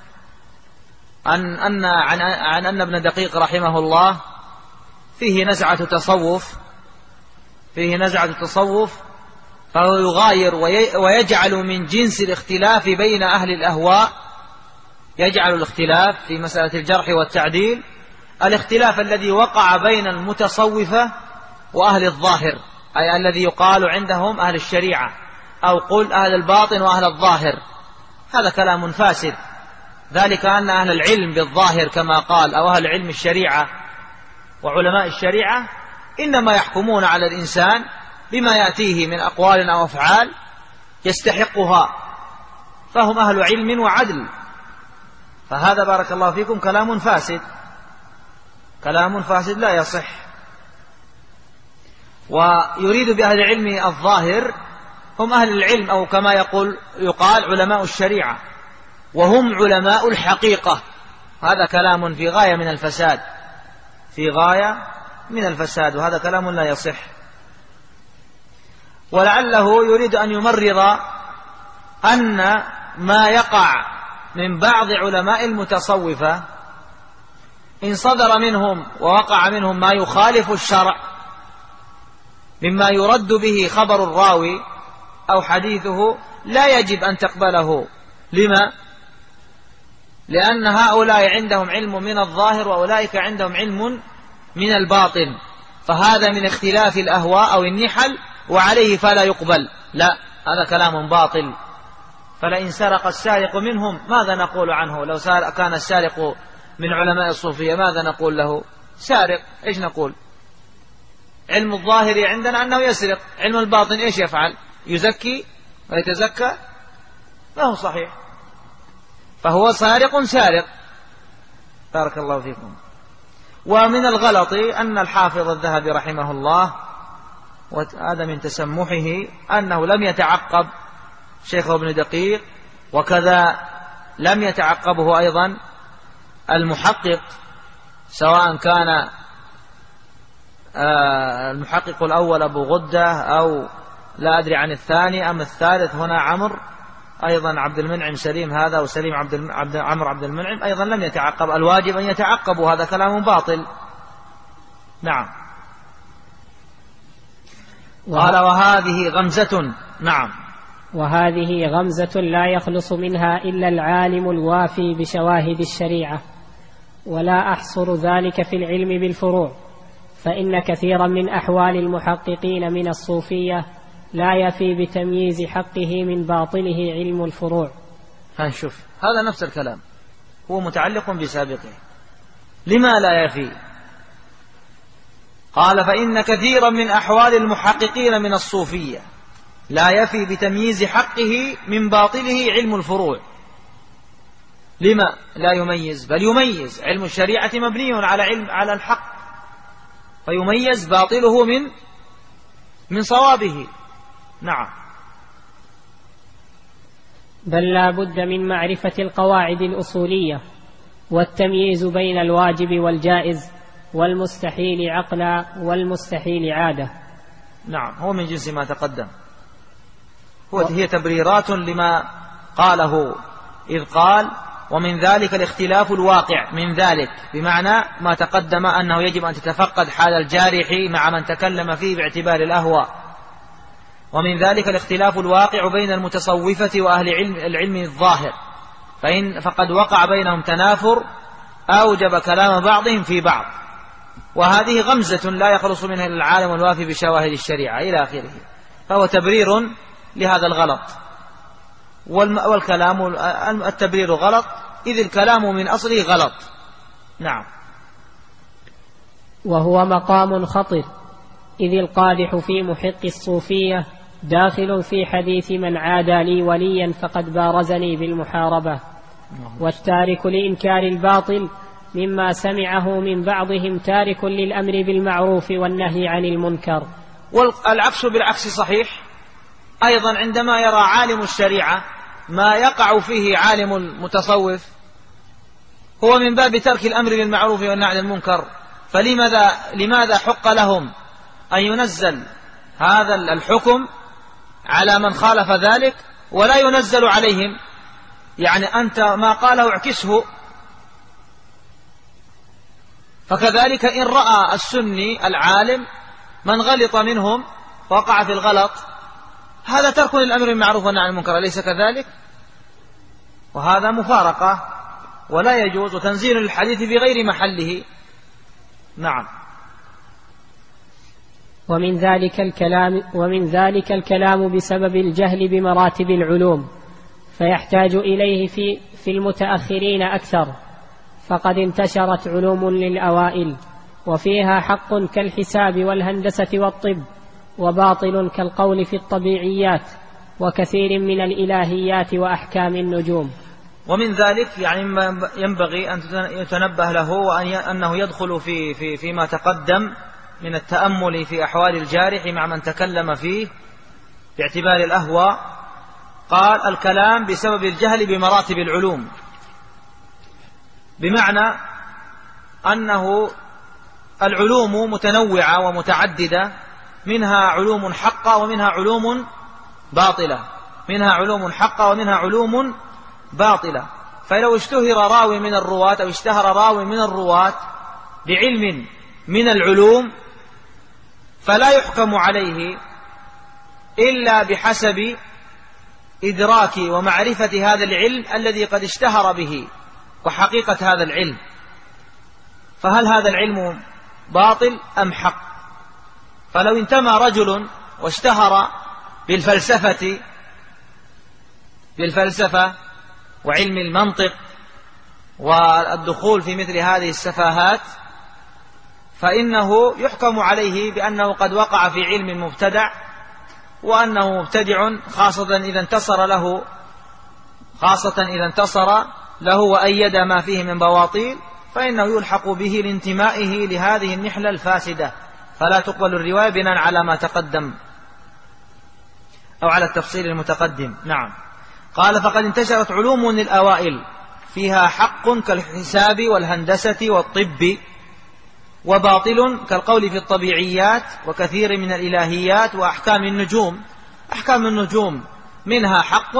عن أن ابن دقيق رحمه الله فيه نزعة تصوف، فهو يغاير ويجعل من جنس الاختلاف بين أهل الأهواء، يجعل الاختلاف في مسألة الجرح والتعديل الاختلاف الذي وقع بين المتصوفة وأهل الظاهر، أي الذي يقال عندهم أهل الشريعة، أو قل أهل الباطن وأهل الظاهر. هذا كلام فاسد، ذلك أن أهل العلم بالظاهر كما قال، أو أهل علم الشريعة وعلماء الشريعة، إنما يحكمون على الإنسان بما يأتيه من أقوال أو أفعال يستحقها، فهم أهل علم وعدل. فهذا بارك الله فيكم كلام فاسد لا يصح. ويريد بأهل العلم الظاهر هم أهل العلم، أو كما يقال علماء الشريعة، وهم علماء الحقيقة. هذا كلام في غاية من الفساد، في غاية من الفساد، وهذا كلام لا يصح. ولعله يريد أن يمرض أن ما يقع من بعض علماء المتصوفة إن صدر منهم ووقع منهم ما يخالف الشرع مما يرد به خبر الراوي أو حديثه لا يجب أن تقبله. لما؟ لأن هؤلاء عندهم علم من الظاهر وأولئك عندهم علم من الباطن، فهذا من اختلاف الأهواء أو النحل، وعليه فلا يقبل. لا، هذا كلام باطل. فلئن سرق السارق منهم ماذا نقول عنه؟ لو كان السارق من علماء الصوفية ماذا نقول له؟ سارق. إيش نقول؟ علم الظاهر عندنا أنه يسرق، علم الباطن إيش يفعل؟ يزكي ويتزكى؟ ما هو صحيح، فهو سارق سارق. بارك الله فيكم. ومن الغلط أن الحافظ الذهبي رحمه الله، وهذا من تسمحه، أنه لم يتعقب شيخه ابن دقيق، وكذا لم يتعقبه أيضا المحقق، سواء كان المحقق الأول أبو غدة أو لا أدري عن الثاني أم الثالث هنا عمرو، أيضا عبد المنعم سليم هذا، وسليم عمرو عبد المنعم أيضا لم يتعقب. الواجب أن يتعقبوا، هذا كلام باطل. نعم. قال وهذه غمزة. نعم. وهذه غمزة لا يخلص منها إلا العالم الوافي بشواهد الشريعة، ولا أحصر ذلك في العلم بالفروع، فإن كثيرا من أحوال المحققين من الصوفية لا يفي بتمييز حقه من باطله علم الفروع. هنشوف هذا نفس الكلام، هو متعلق بسابقه. لما لا يفي؟ قال فإن كثيرا من أحوال المحققين من الصوفية لا يفي بتمييز حقه من باطله علم الفروع. لما لا يميز؟ بل يميز. علم الشريعة مبني على الحق، فيميز باطله من صوابه. نعم. بل لا بد من معرفة القواعد الأصولية، والتمييز بين الواجب والجائز، والمستحيل عقلا والمستحيل عادة. نعم، هو من جنس ما تقدم. هي تبريرات لما قاله، إذ قال ومن ذلك الاختلاف الواقع. من ذلك بمعنى ما تقدم، أنه يجب أن تتفقد حال الجارح مع من تكلم فيه باعتبار الأهواء. ومن ذلك الاختلاف الواقع بين المتصوفة وأهل العلم الظاهر، فقد وقع بينهم تنافر أوجب كلام بعضهم في بعض، وهذه غمزة لا يخلص منها العالم الوافي بشواهد الشريعة إلى آخره. فهو تبرير لهذا الغلط. والكلام التبرير غلط، إذ الكلام من أصله غلط. نعم. وهو مقام خطر، إذ القادح في محق الصوفية داخل في حديث من عادى لي وليا فقد بارزني بالمحاربة، والتارك لإنكار الباطل مما سمعه من بعضهم تارك للأمر بالمعروف والنهي عن المنكر. والعكس بالعكس صحيح أيضا. عندما يرى عالم الشريعة ما يقع فيه عالم المتصوف، هو من باب ترك الأمر بالمعروف والنهي عن المنكر، لماذا حق لهم أن ينزل هذا الحكم على من خالف ذلك ولا ينزل عليهم؟ يعني أنت ما قاله اعكسه. فكذلك إن رأى السني العالم من غلط منهم وقع في الغلط، هذا ترك للأمر بالمعروف والنهي عن المنكر، أليس كذلك؟ وهذا مفارقة ولا يجوز، وتنزيل الحديث بغير محله. نعم. ومن ذلك الكلام بسبب الجهل بمراتب العلوم، فيحتاج إليه في المتأخرين أكثر، فقد انتشرت علوم للأوائل وفيها حق كالحساب والهندسة والطب، وباطل كالقول في الطبيعيات وكثير من الإلهيات وأحكام النجوم. ومن ذلك يعني ينبغي أن يتنبه له، وأنه يدخل فيما تقدم من التأمل في أحوال الجارح مع من تكلم فيه باعتبار الأهوى. قال: الكلام بسبب الجهل بمراتب العلوم، بمعنى أنه العلوم متنوعة ومتعددة، منها علوم حقة ومنها علوم باطلة، منها علوم حقة ومنها علوم باطلة. فلو اشتهر راوي من الرواة أو اشتهر راوي من الرواة بعلم من العلوم فلا يحكم عليه إلا بحسب إدراك ومعرفة هذا العلم الذي قد اشتهر به وحقيقة هذا العلم، فهل هذا العلم باطل أم حق. فلو انتمى رجل واشتهر بالفلسفة وعلم المنطق والدخول في مثل هذه السفاهات، فإنه يحكم عليه بأنه قد وقع في علم مبتدع، وأنه مبتدع خاصة إذا انتصر له وأيد ما فيه من بواطيل، فإنه يلحق به لانتمائه لهذه النحلة الفاسدة، فلا تقبل الرواية بناء على ما تقدم أو على التفصيل المتقدم. نعم. قال: فقد انتشرت علوم للأوائل فيها حق كالحساب والهندسة والطب، وباطل كالقول في الطبيعيات وكثير من الإلهيات وأحكام النجوم. أحكام النجوم منها حق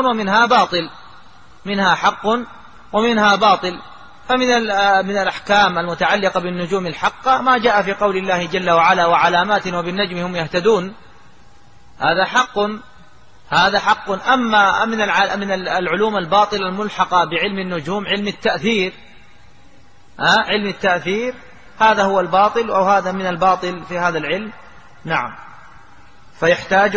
ومنها باطل. فمن الأحكام المتعلقة بالنجوم الحقة ما جاء في قول الله جل وعلا: وعلامات وبالنجم هم يهتدون. هذا حق. أما من العلوم الباطلة الملحقة بعلم النجوم علم التأثير، هذا هو الباطل، أو هذا من الباطل في هذا العلم. نعم. فيحتاج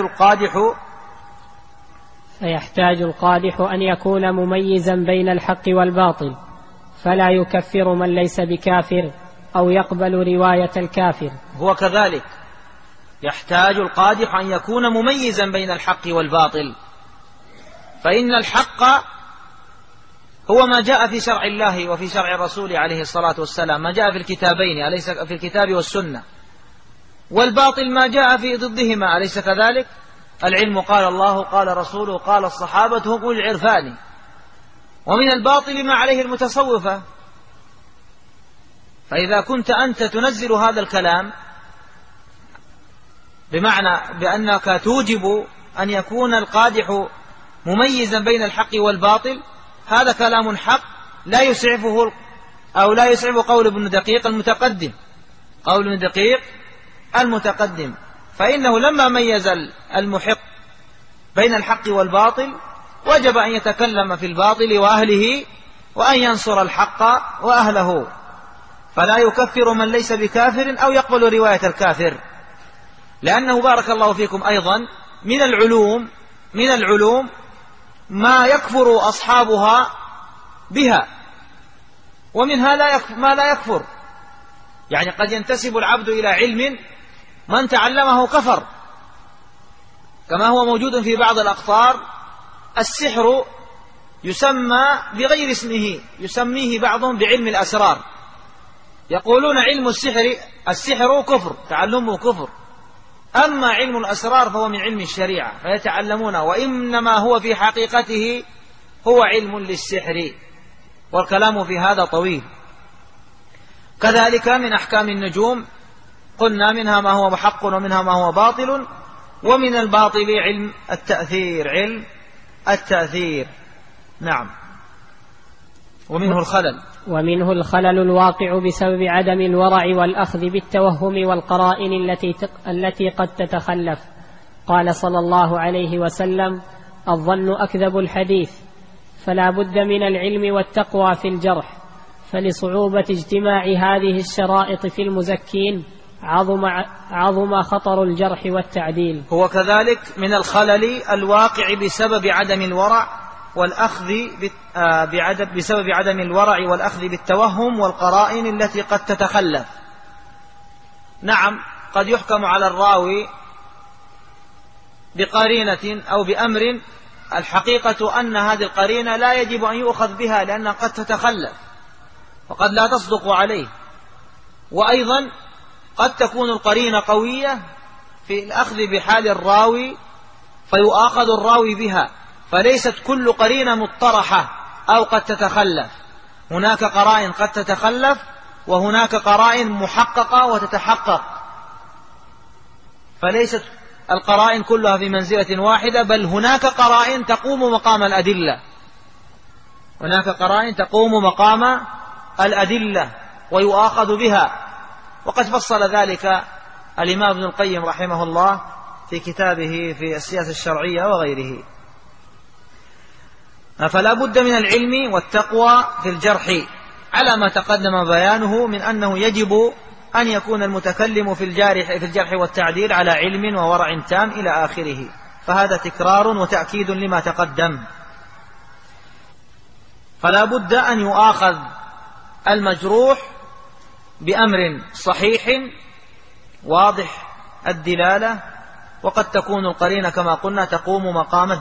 القادح أن يكون مميزا بين الحق والباطل، فلا يكفر من ليس بكافر أو يقبل رواية الكافر. هو كذلك يحتاج القادح أن يكون مميزا بين الحق والباطل، فإن الحق هو ما جاء في شرع الله وفي شرع الرسول عليه الصلاة والسلام، ما جاء في الكتابين، أليس في الكتاب والسنة، والباطل ما جاء في ضدهما، أليس كذلك. العلم قال الله قال رسوله قال الصحابة هم أولي العرفان. ومن الباطل ما عليه المتصوفة. فإذا كنت أنت تنزل هذا الكلام بمعنى بأنك توجب أن يكون القادح مميزا بين الحق والباطل، هذا كلام حق لا يسعفه أو لا يسعف قول ابن دقيق المتقدم، فإنه لما ميز المحق بين الحق والباطل وجب أن يتكلم في الباطل وأهله وأن ينصر الحق وأهله، فلا يكفر من ليس بكافر أو يقبل رواية الكافر، لأنه بارك الله فيكم أيضا من العلوم ما يكفر أصحابها بها، ومنها ما لا يكفر. يعني قد ينتسب العبد إلى علم من تعلمه كفر، كما هو موجود في بعض الأقطار السحر يسمى بغير اسمه، يسميه بعضهم بعلم الأسرار، يقولون علم السحر كفر، تعلمه كفر، أما علم الأسرار فهو من علم الشريعة فيتعلمونه، وإنما هو في حقيقته هو علم للسحر، والكلام في هذا طويل. كذلك من أحكام النجوم قلنا منها ما هو حق ومنها ما هو باطل، ومن الباطل علم التأثير. نعم. ومنه الخلل الواقع بسبب عدم الورع والأخذ بالتوهم والقرائن التي قد تتخلف. قال صلى الله عليه وسلم: الظن أكذب الحديث، فلا بد من العلم والتقوى في الجرح، فلصعوبة اجتماع هذه الشرائط في المزكين عظم خطر الجرح والتعديل. هو كذلك من الخلل الواقع بسبب عدم الورع بسبب عدم الورع والأخذ بالتوهم والقرائن التي قد تتخلف. نعم، قد يحكم على الراوي بقرينة أو بأمر الحقيقة أن هذه القرينة لا يجب أن يؤخذ بها لأنها قد تتخلف وقد لا تصدق عليه، وأيضا قد تكون القرينة قوية في الأخذ بحال الراوي فيؤاخذ الراوي بها، فليست كل قرينة مطرحة أو قد تتخلف، هناك قرائن قد تتخلف وهناك قرائن محققة وتتحقق، فليست القرائن كلها في منزلة واحدة، بل هناك قرائن تقوم مقام الأدلة، هناك قرائن تقوم مقام الأدلة ويؤاخذ بها. وقد فصل ذلك الإمام ابن القيم رحمه الله في كتابه في السياسة الشرعية وغيره. فلا بد من العلم والتقوى في الجرح على ما تقدم بيانه من أنه يجب أن يكون المتكلم في الجرح والتعديل على علم وورع تام إلى آخره، فهذا تكرار وتأكيد لما تقدم. فلا بد أن يؤاخذ المجروح بأمر صحيح واضح الدلالة، وقد تكون القرينة كما قلنا تقوم مقام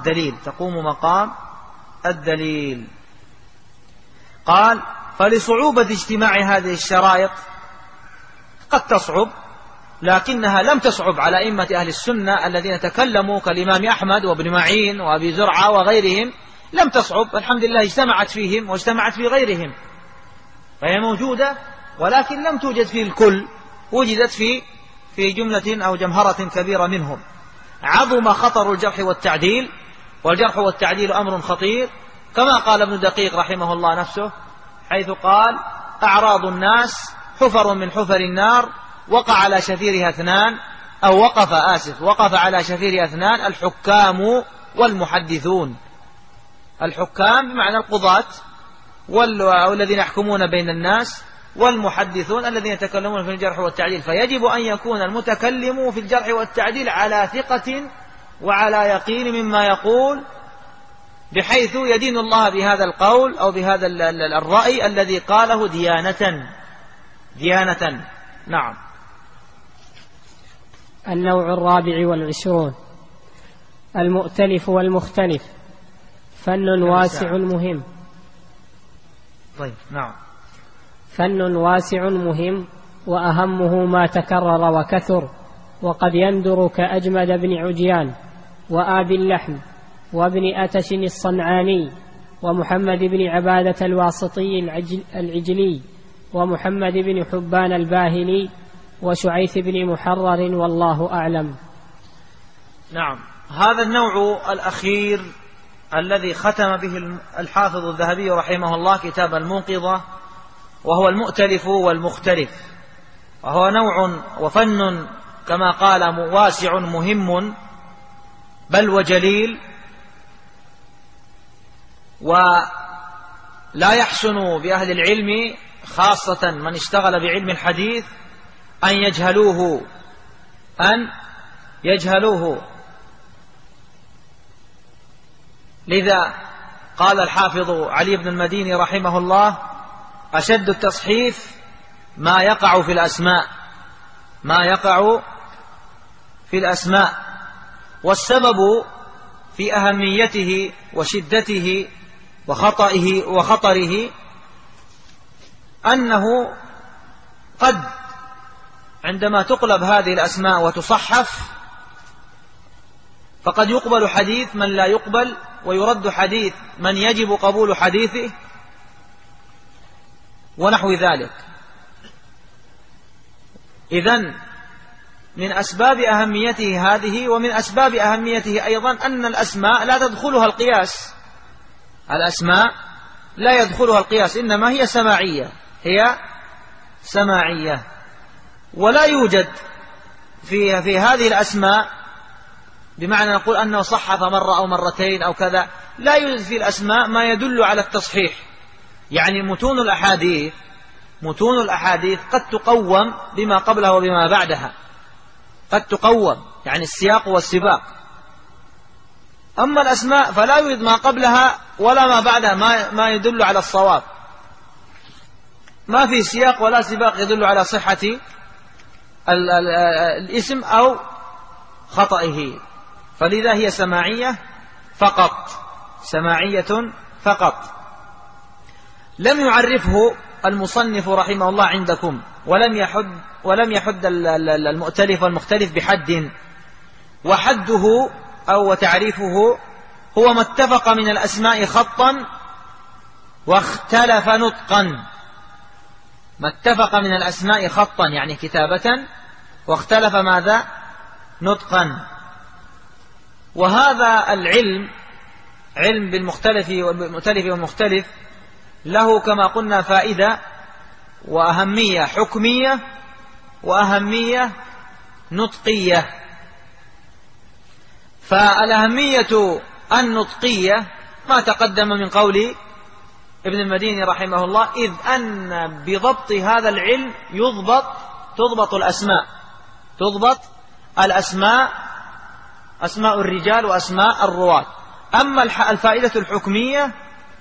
الدليل. قال: فلصعوبة اجتماع هذه الشرائط قد تصعب، لكنها لم تصعب على أئمة أهل السنة الذين تكلموا كالإمام أحمد وابن معين وأبي زرعة وغيرهم، لم تصعب، الحمد لله اجتمعت فيهم واجتمعت في غيرهم، فهي موجودة ولكن لم توجد في الكل، وجدت في جملة أو جمهرة كبيرة منهم. عظم خطر الجرح والتعديل، والجرح والتعديل أمر خطير، كما قال ابن دقيق رحمه الله نفسه حيث قال: أعراض الناس حفر من حفر النار، وقف على شفيرها اثنان: الحكام والمحدثون. الحكام بمعنى القضاة والذين يحكمون بين الناس، والمحدثون الذين يتكلمون في الجرح والتعديل. فيجب أن يكون المتكلم في الجرح والتعديل على ثقة وعلى يقين مما يقول، بحيث يدين الله بهذا القول أو بهذا الرأي الذي قاله ديانة. نعم. النوع 24 المؤتلف والمختلف، فن واسع مهم. طيب، نعم. فن واسع مهم، وأهمه ما تكرر وكثر، وقد يندر كأجمد بن عجيان وآبي اللحم وابن أتش الصنعاني ومحمد بن عبادة الواسطي العجلي ومحمد بن حبان الباهلي وشعيث بن محرر، والله أعلم. نعم. هذا النوع الأخير الذي ختم به الحافظ الذهبي رحمه الله كتاب الموقظة، وهو المؤتلف والمختلف، وهو نوع وفن كما قال واسع مهم بل وجليل، ولا يحسن بأهل العلم خاصة من اشتغل بعلم الحديث أن يجهلوه. لذا قال الحافظ علي بن المديني رحمه الله: أشد التصحيف ما يقع في الأسماء، والسبب في أهميته وشدته وخطره أنه قد عندما تقلب هذه الأسماء وتصحف فقد يقبل حديث من لا يقبل، ويرد حديث من يجب قبول حديثه، ونحو ذلك. إذن من أسباب أهميته هذه، ومن أسباب أهميته أيضا أن الأسماء لا تدخلها القياس، إنما هي سماعية، ولا يوجد في هذه الأسماء، بمعنى نقول أنه صحف مرة أو مرتين أو كذا، لا يوجد في الأسماء ما يدل على التصحيح. يعني متون الأحاديث قد تقوم بما قبلها وبما بعدها، قد تقوم يعني السياق والسباق. أما الأسماء فلا يوجد ما قبلها ولا ما بعدها ما يدل على الصواب، ما في سياق ولا سباق يدل على صحة الاسم أو خطئه، فلذا هي سماعية فقط. لم يعرفه المصنف رحمه الله عندكم، ولم يحد ولم يحد المؤتلف والمختلف بحد، وحده أو تعريفه هو ما اتفق من الأسماء خطا واختلف نطقا. ما اتفق من الأسماء خطا يعني كتابة، واختلف ماذا؟ نطقا. وهذا العلم، علم بالمختلف والمختلف، له كما قلنا فائدة وأهمية حكمية وأهمية نطقية. فالأهمية النطقية ما تقدم من قول ابن المديني رحمه الله، إذ أن بضبط هذا العلم تضبط الأسماء، أسماء الرجال وأسماء الرواة. أما الفائدة الحكمية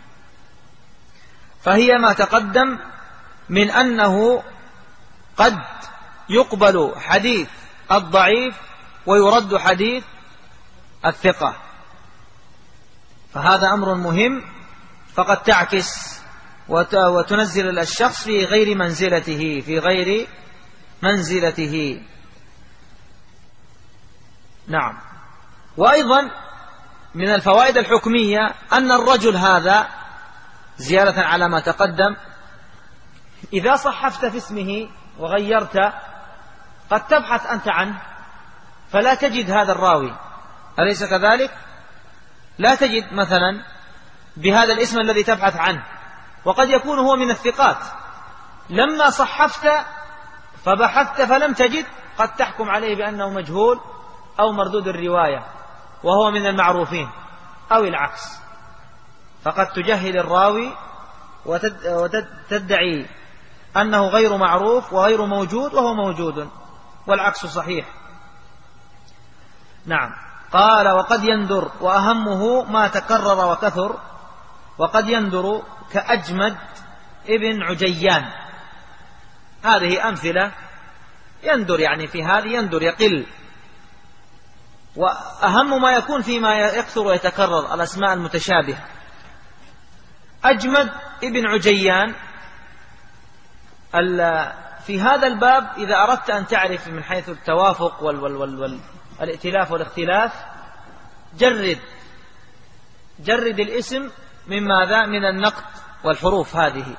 فهي ما تقدم من أنه قد يقبل حديث الضعيف ويرد حديث الثقة، فهذا أمر مهم، فقد تعكس وتنزل الشخص في غير منزلته. نعم. وأيضا من الفوائد الحكمية أن الرجل هذا زيادة على ما تقدم إذا صحفت في اسمه وغيرت قد تبحث أنت عنه فلا تجد هذا الراوي، أليس كذلك؟ لا تجد مثلا بهذا الاسم الذي تبحث عنه، وقد يكون هو من الثقات، لما صحفت فبحثت فلم تجد قد تحكم عليه بأنه مجهول أو مردود الرواية وهو من المعروفين، أو العكس، فقد تجهل الراوي وتدعي أنه غير معروف وغير موجود وهو موجود، والعكس صحيح. نعم. قال وقد يندر، وأهمه ما تكرر وكثر، وقد يندر كأجمد ابن عجيان. هذه أمثلة يندر، يعني في هذه يندر يقل، وأهم ما يكون فيما يكثر ويتكرر الأسماء المتشابهة. أجمد ابن عجيان، في هذا الباب إذا أردت أن تعرف من حيث التوافق والائتلاف والاختلاف، جرد الاسم من ماذا؟ من النقط والحروف هذه.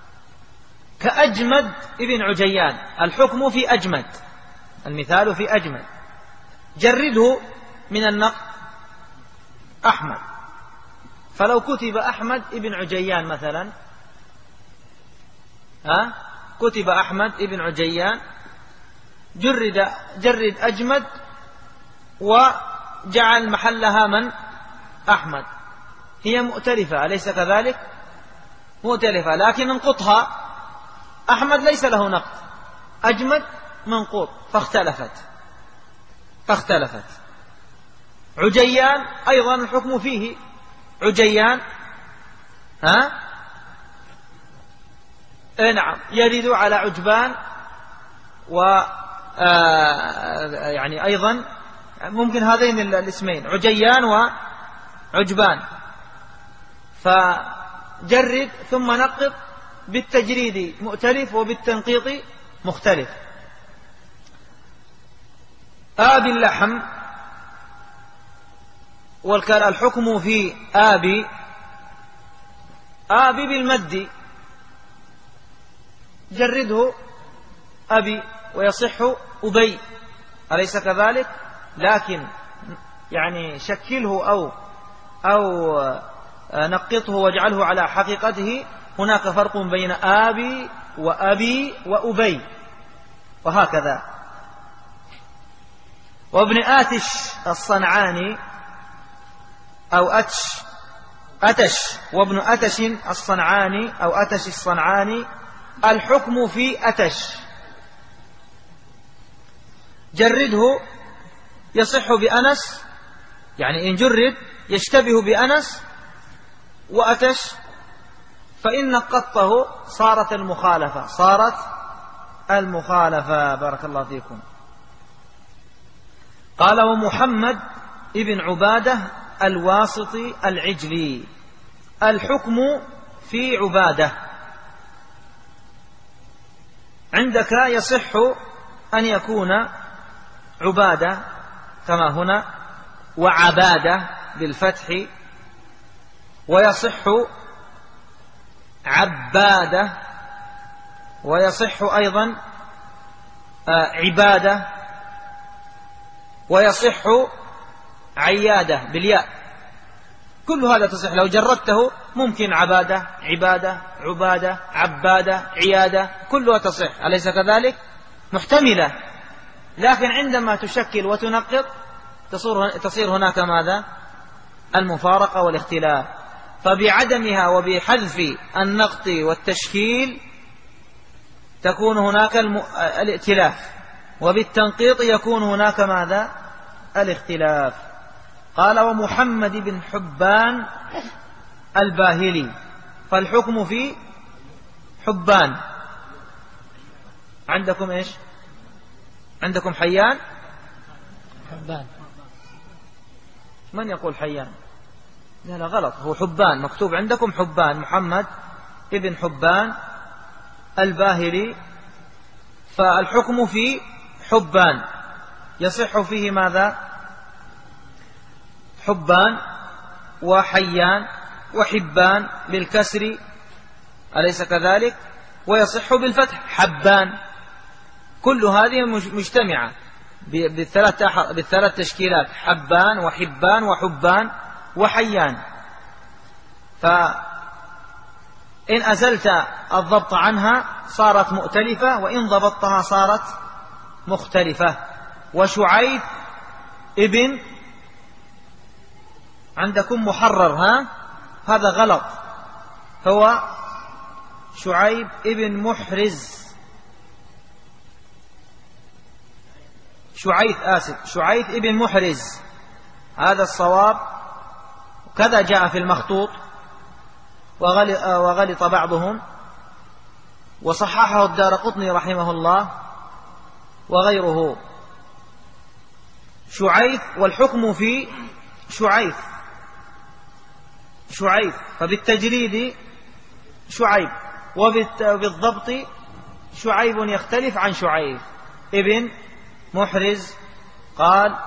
كأجمد ابن عجيان، الحكم في أجمد، المثال في أجمد، جرده من النقط أحمد. فلو كتب أحمد ابن عجيان مثلا، كتب أحمد ابن عجيان، جرد أجمد وجعل محلها من؟ أحمد. هي مؤتلفة أليس كذلك؟ مؤتلفة، لكن انقطها. أحمد ليس له نقط، أجمد منقوط، فاختلفت. عجيان أيضا الحكم فيه عجيان، نعم، يرد على عجبان، يعني أيضا ممكن هذين الاسمين عجيان وعجبان، فجرد ثم نقط، بالتجريد مؤتلف وبالتنقيط مختلف. آبي اللحم، الحكم في آبي بالمد، جرده أبي ويصح أبي، أليس كذلك؟ لكن يعني شكله أو نقطه واجعله على حقيقته، هناك فرق بين آبي وأبي وأبي، وهكذا. وابن آتش الصنعاني أو أتش، وابن أتش الصنعاني أو أتش الصنعاني، الحكم في أتش، جرده يصح بأنس، يعني إن جرد يشتبه بأنس وأتش، فإن نقطه صارت المخالفة. بارك الله فيكم. قال ومحمد ابن عبادة الواسطي العجلي، الحكم في عبادة، عندك يصح أن يكون عبادة كما هنا وعبادة بالفتح، ويصح عبادة، ويصح أيضا عبادة، ويصح عيادة بالياء. كل هذا تصح، لو جردته ممكن عبادة، عبادة، عبادة، عبادة، عيادة، كلها تصح، أليس كذلك؟ محتملة. لكن عندما تشكل وتنقط تصير هناك ماذا؟ المفارقة والاختلاف. فبعدمها وبحذف النقط والتشكيل تكون هناك الائتلاف، وبالتنقيط يكون هناك ماذا؟ الاختلاف. قال ومحمد بن حبان الباهلي، فالحكم في حبان. عندكم ايش؟ عندكم حيان؟ حبان. من يقول حيان؟ لا غلط، هو حبان، مكتوب عندكم حبان، محمد ابن حبان الباهلي. فالحكم في حبان، يصح فيه ماذا؟ حبان وحيان وحبان بالكسر، أليس كذلك؟ ويصح بالفتح حبان. كل هذه مجتمعة بالثلاث تشكيلات، حبان وحبان وحبان وحيان. فإن أزلت الضبط عنها صارت مؤتلفة، وإن ضبطتها صارت مختلفة. وشعيب ابن، عندكم محرر، هذا غلط، هو شعيب ابن محرز، شعيب ابن محرز، هذا الصواب. كذا جاء في المخطوط، وغلط بعضهم، وصححه الدارقطني رحمه الله وغيره. شعيب، والحكم في شعيب، فبالتجريد شعيب، وبالضبط شعيب يختلف عن شعيب ابن محرز. قال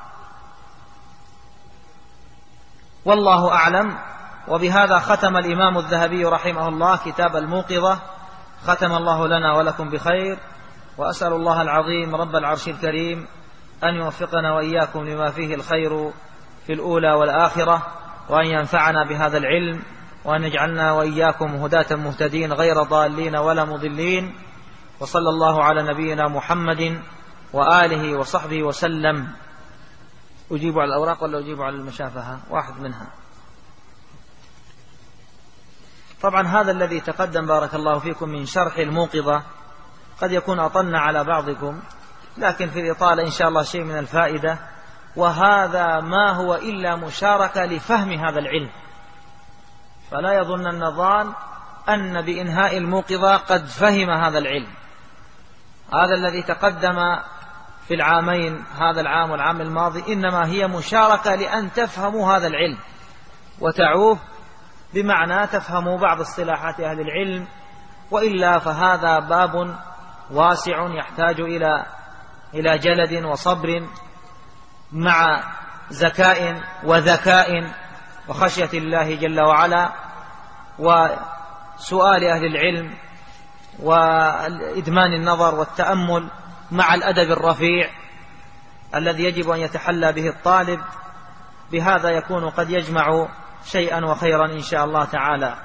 والله أعلم. وبهذا ختم الإمام الذهبي رحمه الله كتاب الموقظة. ختم الله لنا ولكم بخير، وأسأل الله العظيم رب العرش الكريم أن يوفقنا وإياكم لما فيه الخير في الأولى والآخرة، وأن ينفعنا بهذا العلم، وأن يجعلنا وإياكم هداة مهتدين غير ضالين ولا مضلين. وصلى الله على نبينا محمد وآله وصحبه وسلم. أجيب على الأوراق ولا أجيب على المشافهة؟ واحد منها. طبعا هذا الذي تقدم بارك الله فيكم من شرح الموقظة قد يكون أطلنا على بعضكم، لكن في الإطالة إن شاء الله شيء من الفائدة. وهذا ما هو إلا مشاركة لفهم هذا العلم، فلا يظن النظان أن بإنهاء الموقظة قد فهم هذا العلم. هذا الذي تقدم في العامين، هذا العام والعام الماضي، إنما هي مشاركة لأن تفهموا هذا العلم وتعوه، بمعنى تفهموا بعض اصطلاحات أهل العلم. وإلا فهذا باب واسع يحتاج إلى جلد وصبر مع زكاء وذكاء وخشية الله جل وعلا، وسؤال أهل العلم، وإدمان النظر والتأمل مع الأدب الرفيع الذي يجب أن يتحلى به الطالب. بهذا يكون قد يجمع شيئا وخيرا إن شاء الله تعالى.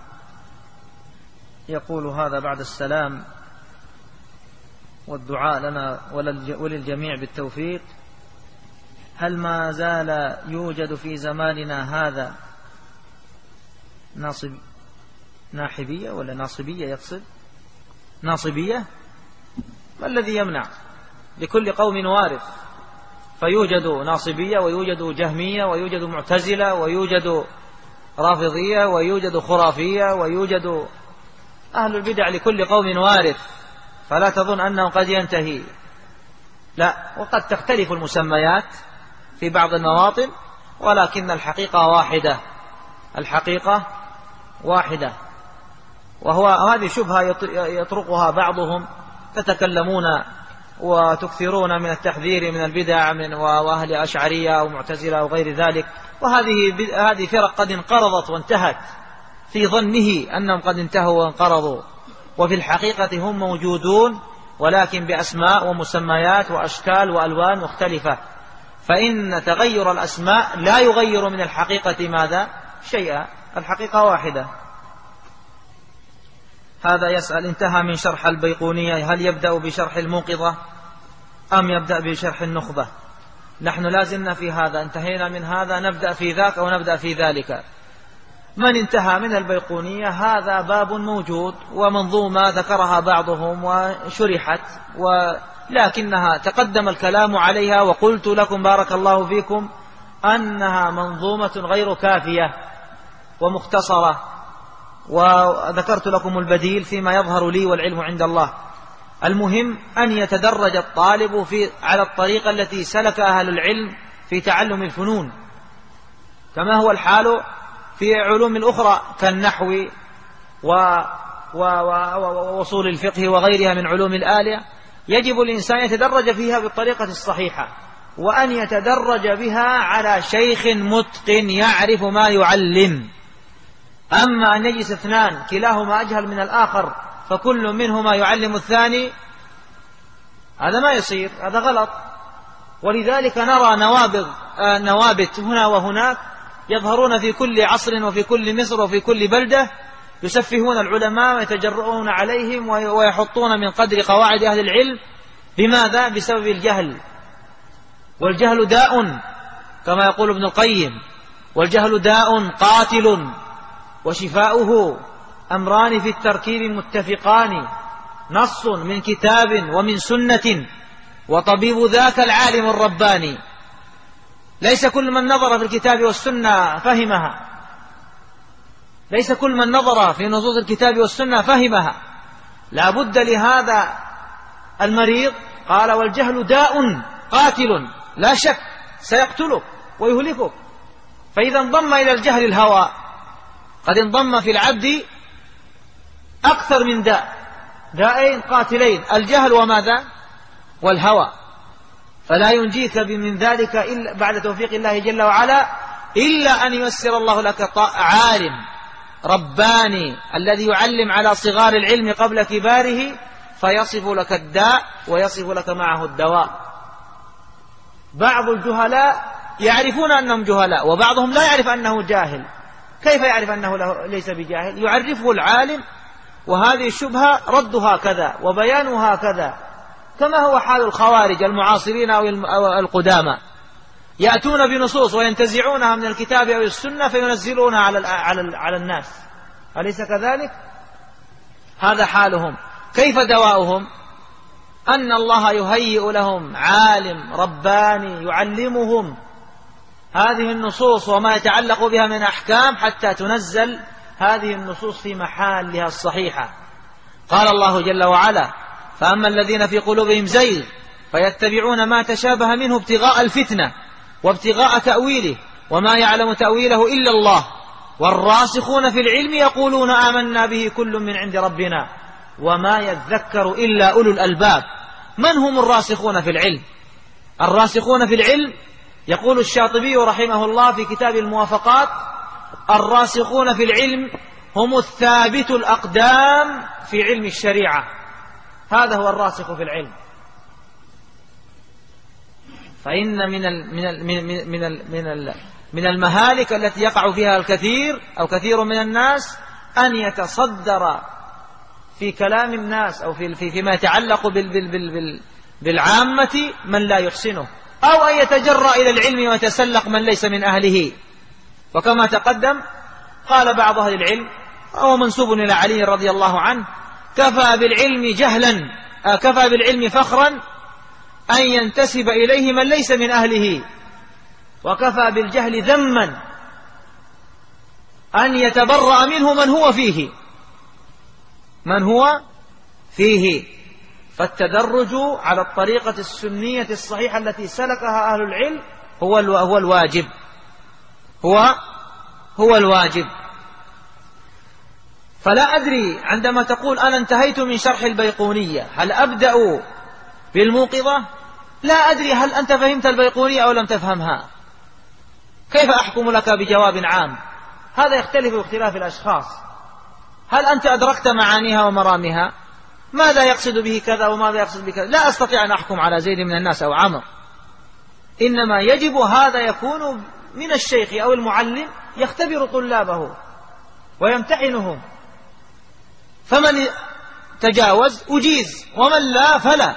يقول هذا بعد السلام والدعاء لنا وللجميع بالتوفيق: هل ما زال يوجد في زماننا هذا ناحبية ولا ناصبية؟ يقصد ناصبية. ما الذي يمنع؟ لكل قوم وارث، فيوجد ناصبية ويوجد جهمية ويوجد معتزلة ويوجد رافضية ويوجد خرافية ويوجد أهل البدع، لكل قوم وارث، فلا تظن أنه قد ينتهي، لا، وقد تختلف المسميات في بعض المواطن، ولكن الحقيقة واحدة، الحقيقة واحدة. وهو هذه شبهة يطرقها بعضهم تتكلمون وتكثرون من التحذير من البدع وأهل أشعرية أو معتزلة أو غير ذلك، وهذه فرق قد انقرضت وانتهت في ظنه أنهم قد انتهوا وانقرضوا، وفي الحقيقة هم موجودون ولكن بأسماء ومسميات وأشكال وألوان مختلفة، فإن تغير الأسماء لا يغير من الحقيقة ماذا؟ شيئا، الحقيقة واحدة. هذا يسأل: انتهى من شرح البيقونية، هل يبدأ بشرح الموقظة أم يبدأ بشرح النخبة؟ نحن لازلنا في هذا، انتهينا من هذا نبدأ في ذاك أو نبدأ في ذلك. من انتهى من البيقونية هذا باب موجود ومنظومة ذكرها بعضهم وشرحت، ولكنها تقدم الكلام عليها، وقلت لكم بارك الله فيكم أنها منظومة غير كافية ومختصرة، وذكرت لكم البديل فيما يظهر لي والعلم عند الله. المهم أن يتدرج الطالب على الطريقة التي سلك أهل العلم في تعلم الفنون، كما هو الحال في علوم الأخرى كالنحو ووصول الفقه وغيرها من علوم الآلة. يجب الإنسان يتدرج فيها بالطريقة الصحيحة، وأن يتدرج بها على شيخ متقن يعرف ما يعلم. أما أن يجلس اثنان كلاهما أجهل من الآخر فكل منهما يعلم الثاني، هذا ما يصير، هذا غلط. ولذلك نرى نوابت هنا وهناك يظهرون في كل عصر وفي كل مصر وفي كل بلدة، يسفهون العلماء ويتجرؤون عليهم ويحطون من قدر قواعد أهل العلم. بماذا؟ بسبب الجهل، والجهل داء كما يقول ابن القيم، والجهل داء قاتل وشفاؤه أمران في التركيب متفقان، نص من كتاب ومن سنة وطبيب ذاك العالم الرباني. ليس كل من نظر في الكتاب والسنة فهمها، ليس كل من نظر في نصوص الكتاب والسنة فهمها، لا بد لهذا المريض. قال: والجهل داء قاتل، لا شك سيقتلك ويهلكك. فإذا انضم إلى الجهل الهوى، قد انضم في العبد أكثر من داءين قاتلين، الجهل وماذا؟ والهوى. فلا ينجيك من ذلك إلا بعد توفيق الله جل وعلا إلا أن ييسر الله لك عالم رباني الذي يعلم على صغار العلم قبل كباره، فيصف لك الداء ويصف لك معه الدواء. بعض الجهلاء يعرفون أنهم جهلاء، وبعضهم لا يعرف أنه جاهل. كيف يعرف أنه ليس بجاهل؟ يعرفه العالم، وهذه الشبهة ردها كذا وبيانها كذا، كما هو حال الخوارج المعاصرين أو القدامى، يأتون بنصوص وينتزعونها من الكتاب أو السنة فينزلونها على الناس، أليس كذلك؟ هذا حالهم. كيف دواؤهم؟ أن الله يهيئ لهم عالم رباني يعلمهم هذه النصوص وما يتعلق بها من أحكام، حتى تنزل هذه النصوص في محلها الصحيحة. قال الله جل وعلا: فأما الذين في قلوبهم زيغ فيتبعون ما تشابه منه ابتغاء الفتنة وابتغاء تأويله وما يعلم تأويله إلا الله والراسخون في العلم يقولون آمنا به كل من عند ربنا وما يذكر إلا أولو الألباب. من هم الراسخون في العلم؟ الراسخون في العلم يقول الشاطبي رحمه الله في كتاب الموافقات: الراسخون في العلم هم الثابت الأقدام في علم الشريعة، هذا هو الراسخ في العلم. فإن من المهالك التي يقع فيها الكثير أو كثير من الناس أن يتصدر في كلام الناس أو فيما يتعلق بالعامة من لا يحسنه، أو أن يتجرأ إلى العلم ويتسلق من ليس من أهله. وكما تقدم قال بعض أهل العلم وهو منسوب إلى علي رضي الله عنه: كفى بالعلم فخرا أن ينتسب إليه من ليس من أهله، وكفى بالجهل ذما أن يتبرأ منه من هو فيه. فالتدرج على الطريقة السنية الصحيحة التي سلكها أهل العلم هو الواجب. فلا أدري عندما تقول أنا انتهيت من شرح البيقونية هل أبدأ بالموقظة؟ لا أدري هل أنت فهمت البيقونية أو لم تفهمها. كيف أحكم لك بجواب عام؟ هذا يختلف باختلاف الأشخاص. هل أنت أدركت معانيها ومرامها؟ ماذا يقصد به كذا وماذا يقصد بكذا؟ لا أستطيع أن أحكم على زيد من الناس أو عمر. إنما يجب هذا يكون من الشيخ أو المعلم يختبر طلابه ويمتحنهم، فمن تجاوز أجيز ومن لا فلا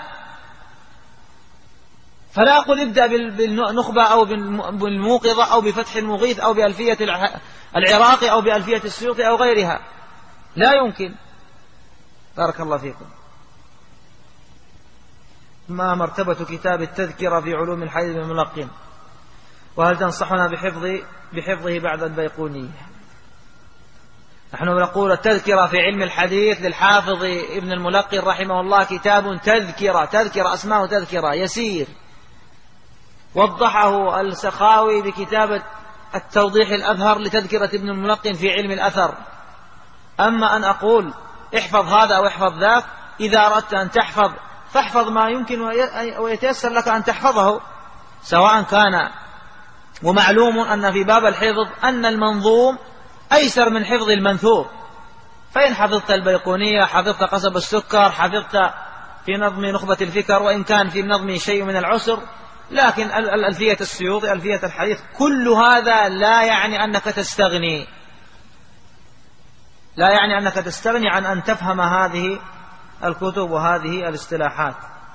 أقول ابدأ بالنخبة أو بالموقظة أو بفتح المغيث أو بألفية العراقي أو بألفية السيوطي أو غيرها، لا يمكن. بارك الله فيكم. ما مرتبة كتاب التذكرة في علوم الحديث الملقن، وهل تنصحنا بحفظه بعد البيقونية؟ نحن نقول التذكرة في علم الحديث للحافظ ابن الملقن رحمه الله كتاب تذكرة أسماه تذكرة يسير، وضحه السخاوي بكتابة التوضيح الأبهر لتذكرة ابن الملقن في علم الأثر. أما أن أقول احفظ هذا أو احفظ ذاك، إذا أردت أن تحفظ فاحفظ ما يمكن ويتيسر لك أن تحفظه سواء كان. ومعلوم أن في باب الحفظ أن المنظوم أيسر من حفظ المنثور، فإن حفظت البيقونية حفظت قصب السكر، حفظت في نظم نخبة الفكر، وإن كان في النظم شيء من العسر، لكن ألفية السيوطي ألفية الحديث كل هذا لا يعني أنك تستغني عن أن تفهم هذه الكتب وهذه الاصطلاحات.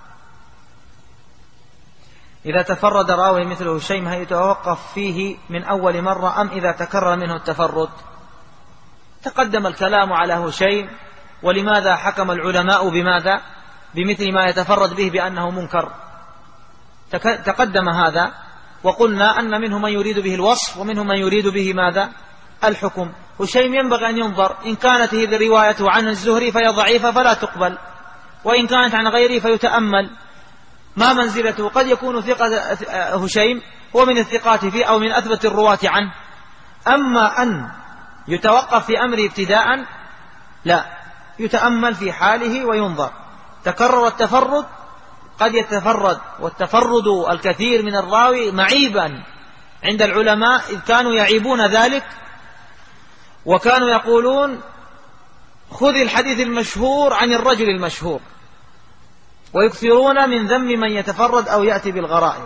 إذا تفرد راوي مثل هشيم هل يتوقف فيه من أول مرة أم إذا تكرر منه التفرد؟ تقدم الكلام على هشيم، ولماذا حكم العلماء بمثل ما يتفرد به بأنه منكر. تقدم هذا، وقلنا أن منهم من يريد به الوصف ومنهم من يريد به ماذا؟ الحكم. هشيم ينبغي أن ينظر، إن كانت هذه الرواية عن الزهري فهي ضعيفة فلا تقبل، وإن كانت عن غيره فيتأمل ما منزلته. قد يكون ثقة هشيم هو من الثقات فيه أو من أثبت الرواة عنه. أما أن يتوقف في أمره ابتداء لا، يتأمل في حاله وينظر. تكرر التفرد، قد يتفرد، والتفرد الكثير من الراوي معيبا عند العلماء، إذ كانوا يعيبون ذلك وكانوا يقولون خذ الحديث المشهور عن الرجل المشهور، ويكثرون من ذم من يتفرد أو يأتي بالغرائب.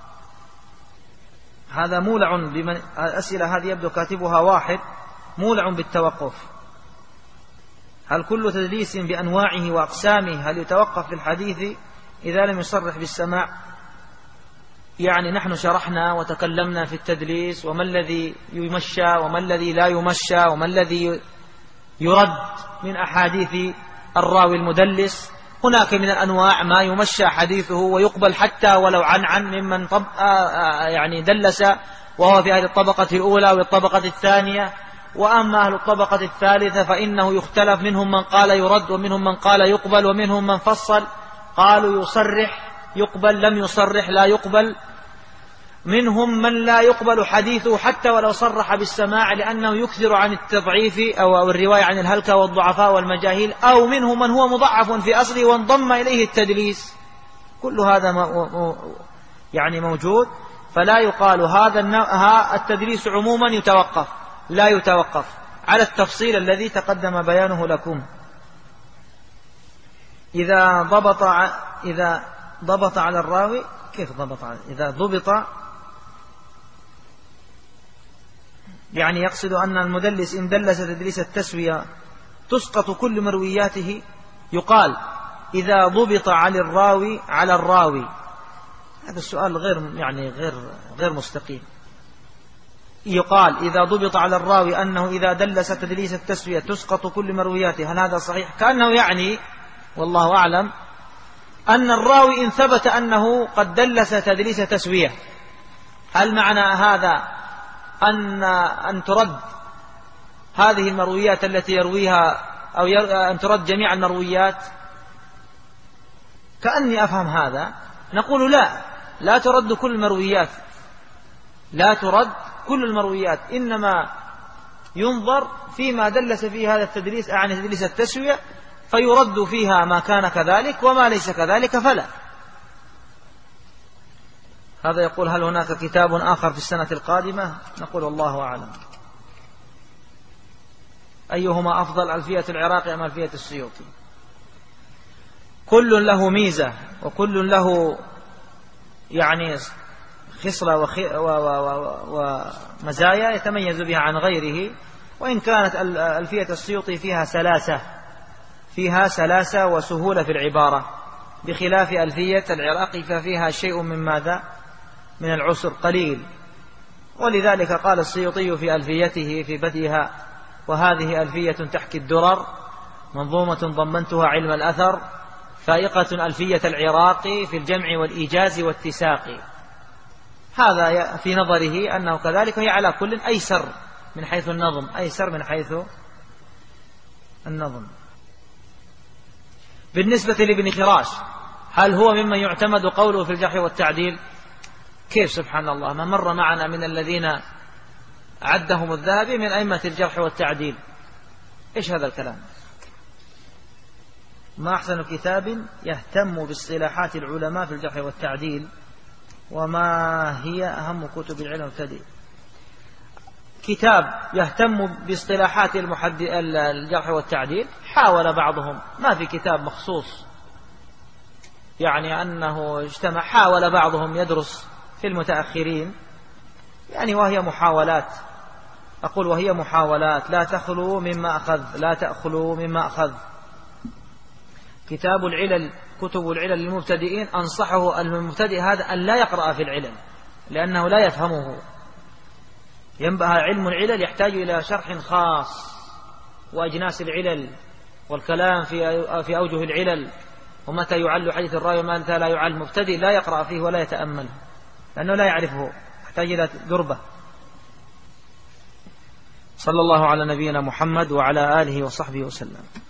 هذا مولع الأسئلة هذه يبدو كاتبها واحد مولع بالتوقف. هل كل تدليس بأنواعه وأقسامه هل يتوقف في الحديث إذا لم يصرح بالسماع؟ يعني نحن شرحنا وتكلمنا في التدليس وما الذي يمشى وما الذي لا يمشى وما الذي يرد من أحاديث الراوي المدلس. هناك من الأنواع ما يمشى حديثه ويقبل حتى ولو عن ممن يعني دلس وهو في أهل الطبقة الأولى والطبقة الثانية. وأما أهل الطبقة الثالثة فإنه يختلف، منهم من قال يرد ومنهم من قال يقبل ومنهم من فصل، قالوا يصرح يقبل، لم يصرح لا يقبل. منهم من لا يقبل حديثه حتى ولو صرح بالسماع لأنه يكثر عن التضعيف أو الرواية عن الهلكة والضعفاء والمجاهيل، أو منهم من هو مضعف في أصله وانضم إليه التدليس. كل هذا يعني موجود، فلا يقال هذا التدليس عموما يتوقف، لا يتوقف على التفصيل الذي تقدم بيانه لكم. إذا ضبط على الراوي، كيف ضبط إذا ضبط يعني يقصد أن المدلس إن دلس تدليس التسوية تسقط كل مروياته. يقال إذا ضبط على الراوي، هذا السؤال غير مستقيم. يقال إذا ضبط على الراوي أنه إذا دلس تدليس التسوية تسقط كل مروياته، هل هذا صحيح؟ كأنه يعني والله أعلم أن الراوي إن ثبت أنه قد دلس تدليس تسوية، هل معنى هذا أن ترد هذه المرويات التي يرويها أو أن ترد جميع المرويات؟ كأني أفهم هذا. نقول لا ترد كل المرويات، لا ترد كل المرويات، إنما ينظر فيما دلس فيه هذا التدليس أعني تدليس التسوية، فيرد فيها ما كان كذلك، وما ليس كذلك فلا. هذا يقول: هل هناك كتاب آخر في السنة القادمة؟ نقول: الله أعلم. أيهما أفضل، ألفية العراقي أم ألفية السيوطي؟ كل له ميزة وكل له يعني خصلة ومزايا يتميز بها عن غيره. وإن كانت ألفية السيوطي فيها سلاسة وسهولة في العبارة، بخلاف ألفية العراقي ففيها شيء من ماذا؟ من العسر قليل. ولذلك قال السيوطي في ألفيته في بديها: وهذه ألفية تحكي الدرر، منظومة ضمنتها علم الأثر، فائقة ألفية العراقي في الجمع والإيجاز والتساق. هذا في نظره أنه كذلك، هي على كل أيسر من حيث النظم، أيسر من حيث النظم. بالنسبة لابن خراش، هل هو ممن يعتمد قوله في الجرح والتعديل؟ كيف سبحان الله، ما مر معنا من الذين عدهم الذهبي من أئمة الجرح والتعديل. إيش هذا الكلام؟ ما أحسن كتاب يهتم باصطلاحات العلماء في الجرح والتعديل، وما هي أهم كتب العلم المبتدئ؟ كتاب يهتم باصطلاحات الجرح والتعديل حاول بعضهم، ما في كتاب مخصوص يعني أنه اجتمع، حاول بعضهم يدرس في المتأخرين يعني، وهي محاولات. أقول وهي محاولات، لا تخلو مما أخذ. كتاب العلل، كتب العلل للمبتدئين، أنصحه المبتدئ هذا أن لا يقرأ في العلل لأنه لا يفهمه. ينبغي علم العلل يحتاج إلى شرح خاص، وأجناس العلل، والكلام في أوجه العلل، ومتى يعل حديث الراوي ومتى لا يعل. مبتدئ لا يقرأ فيه ولا يتأمل لأنه لا يعرفه، يحتاج إلى دربة. صلى الله على نبينا محمد وعلى آله وصحبه وسلم.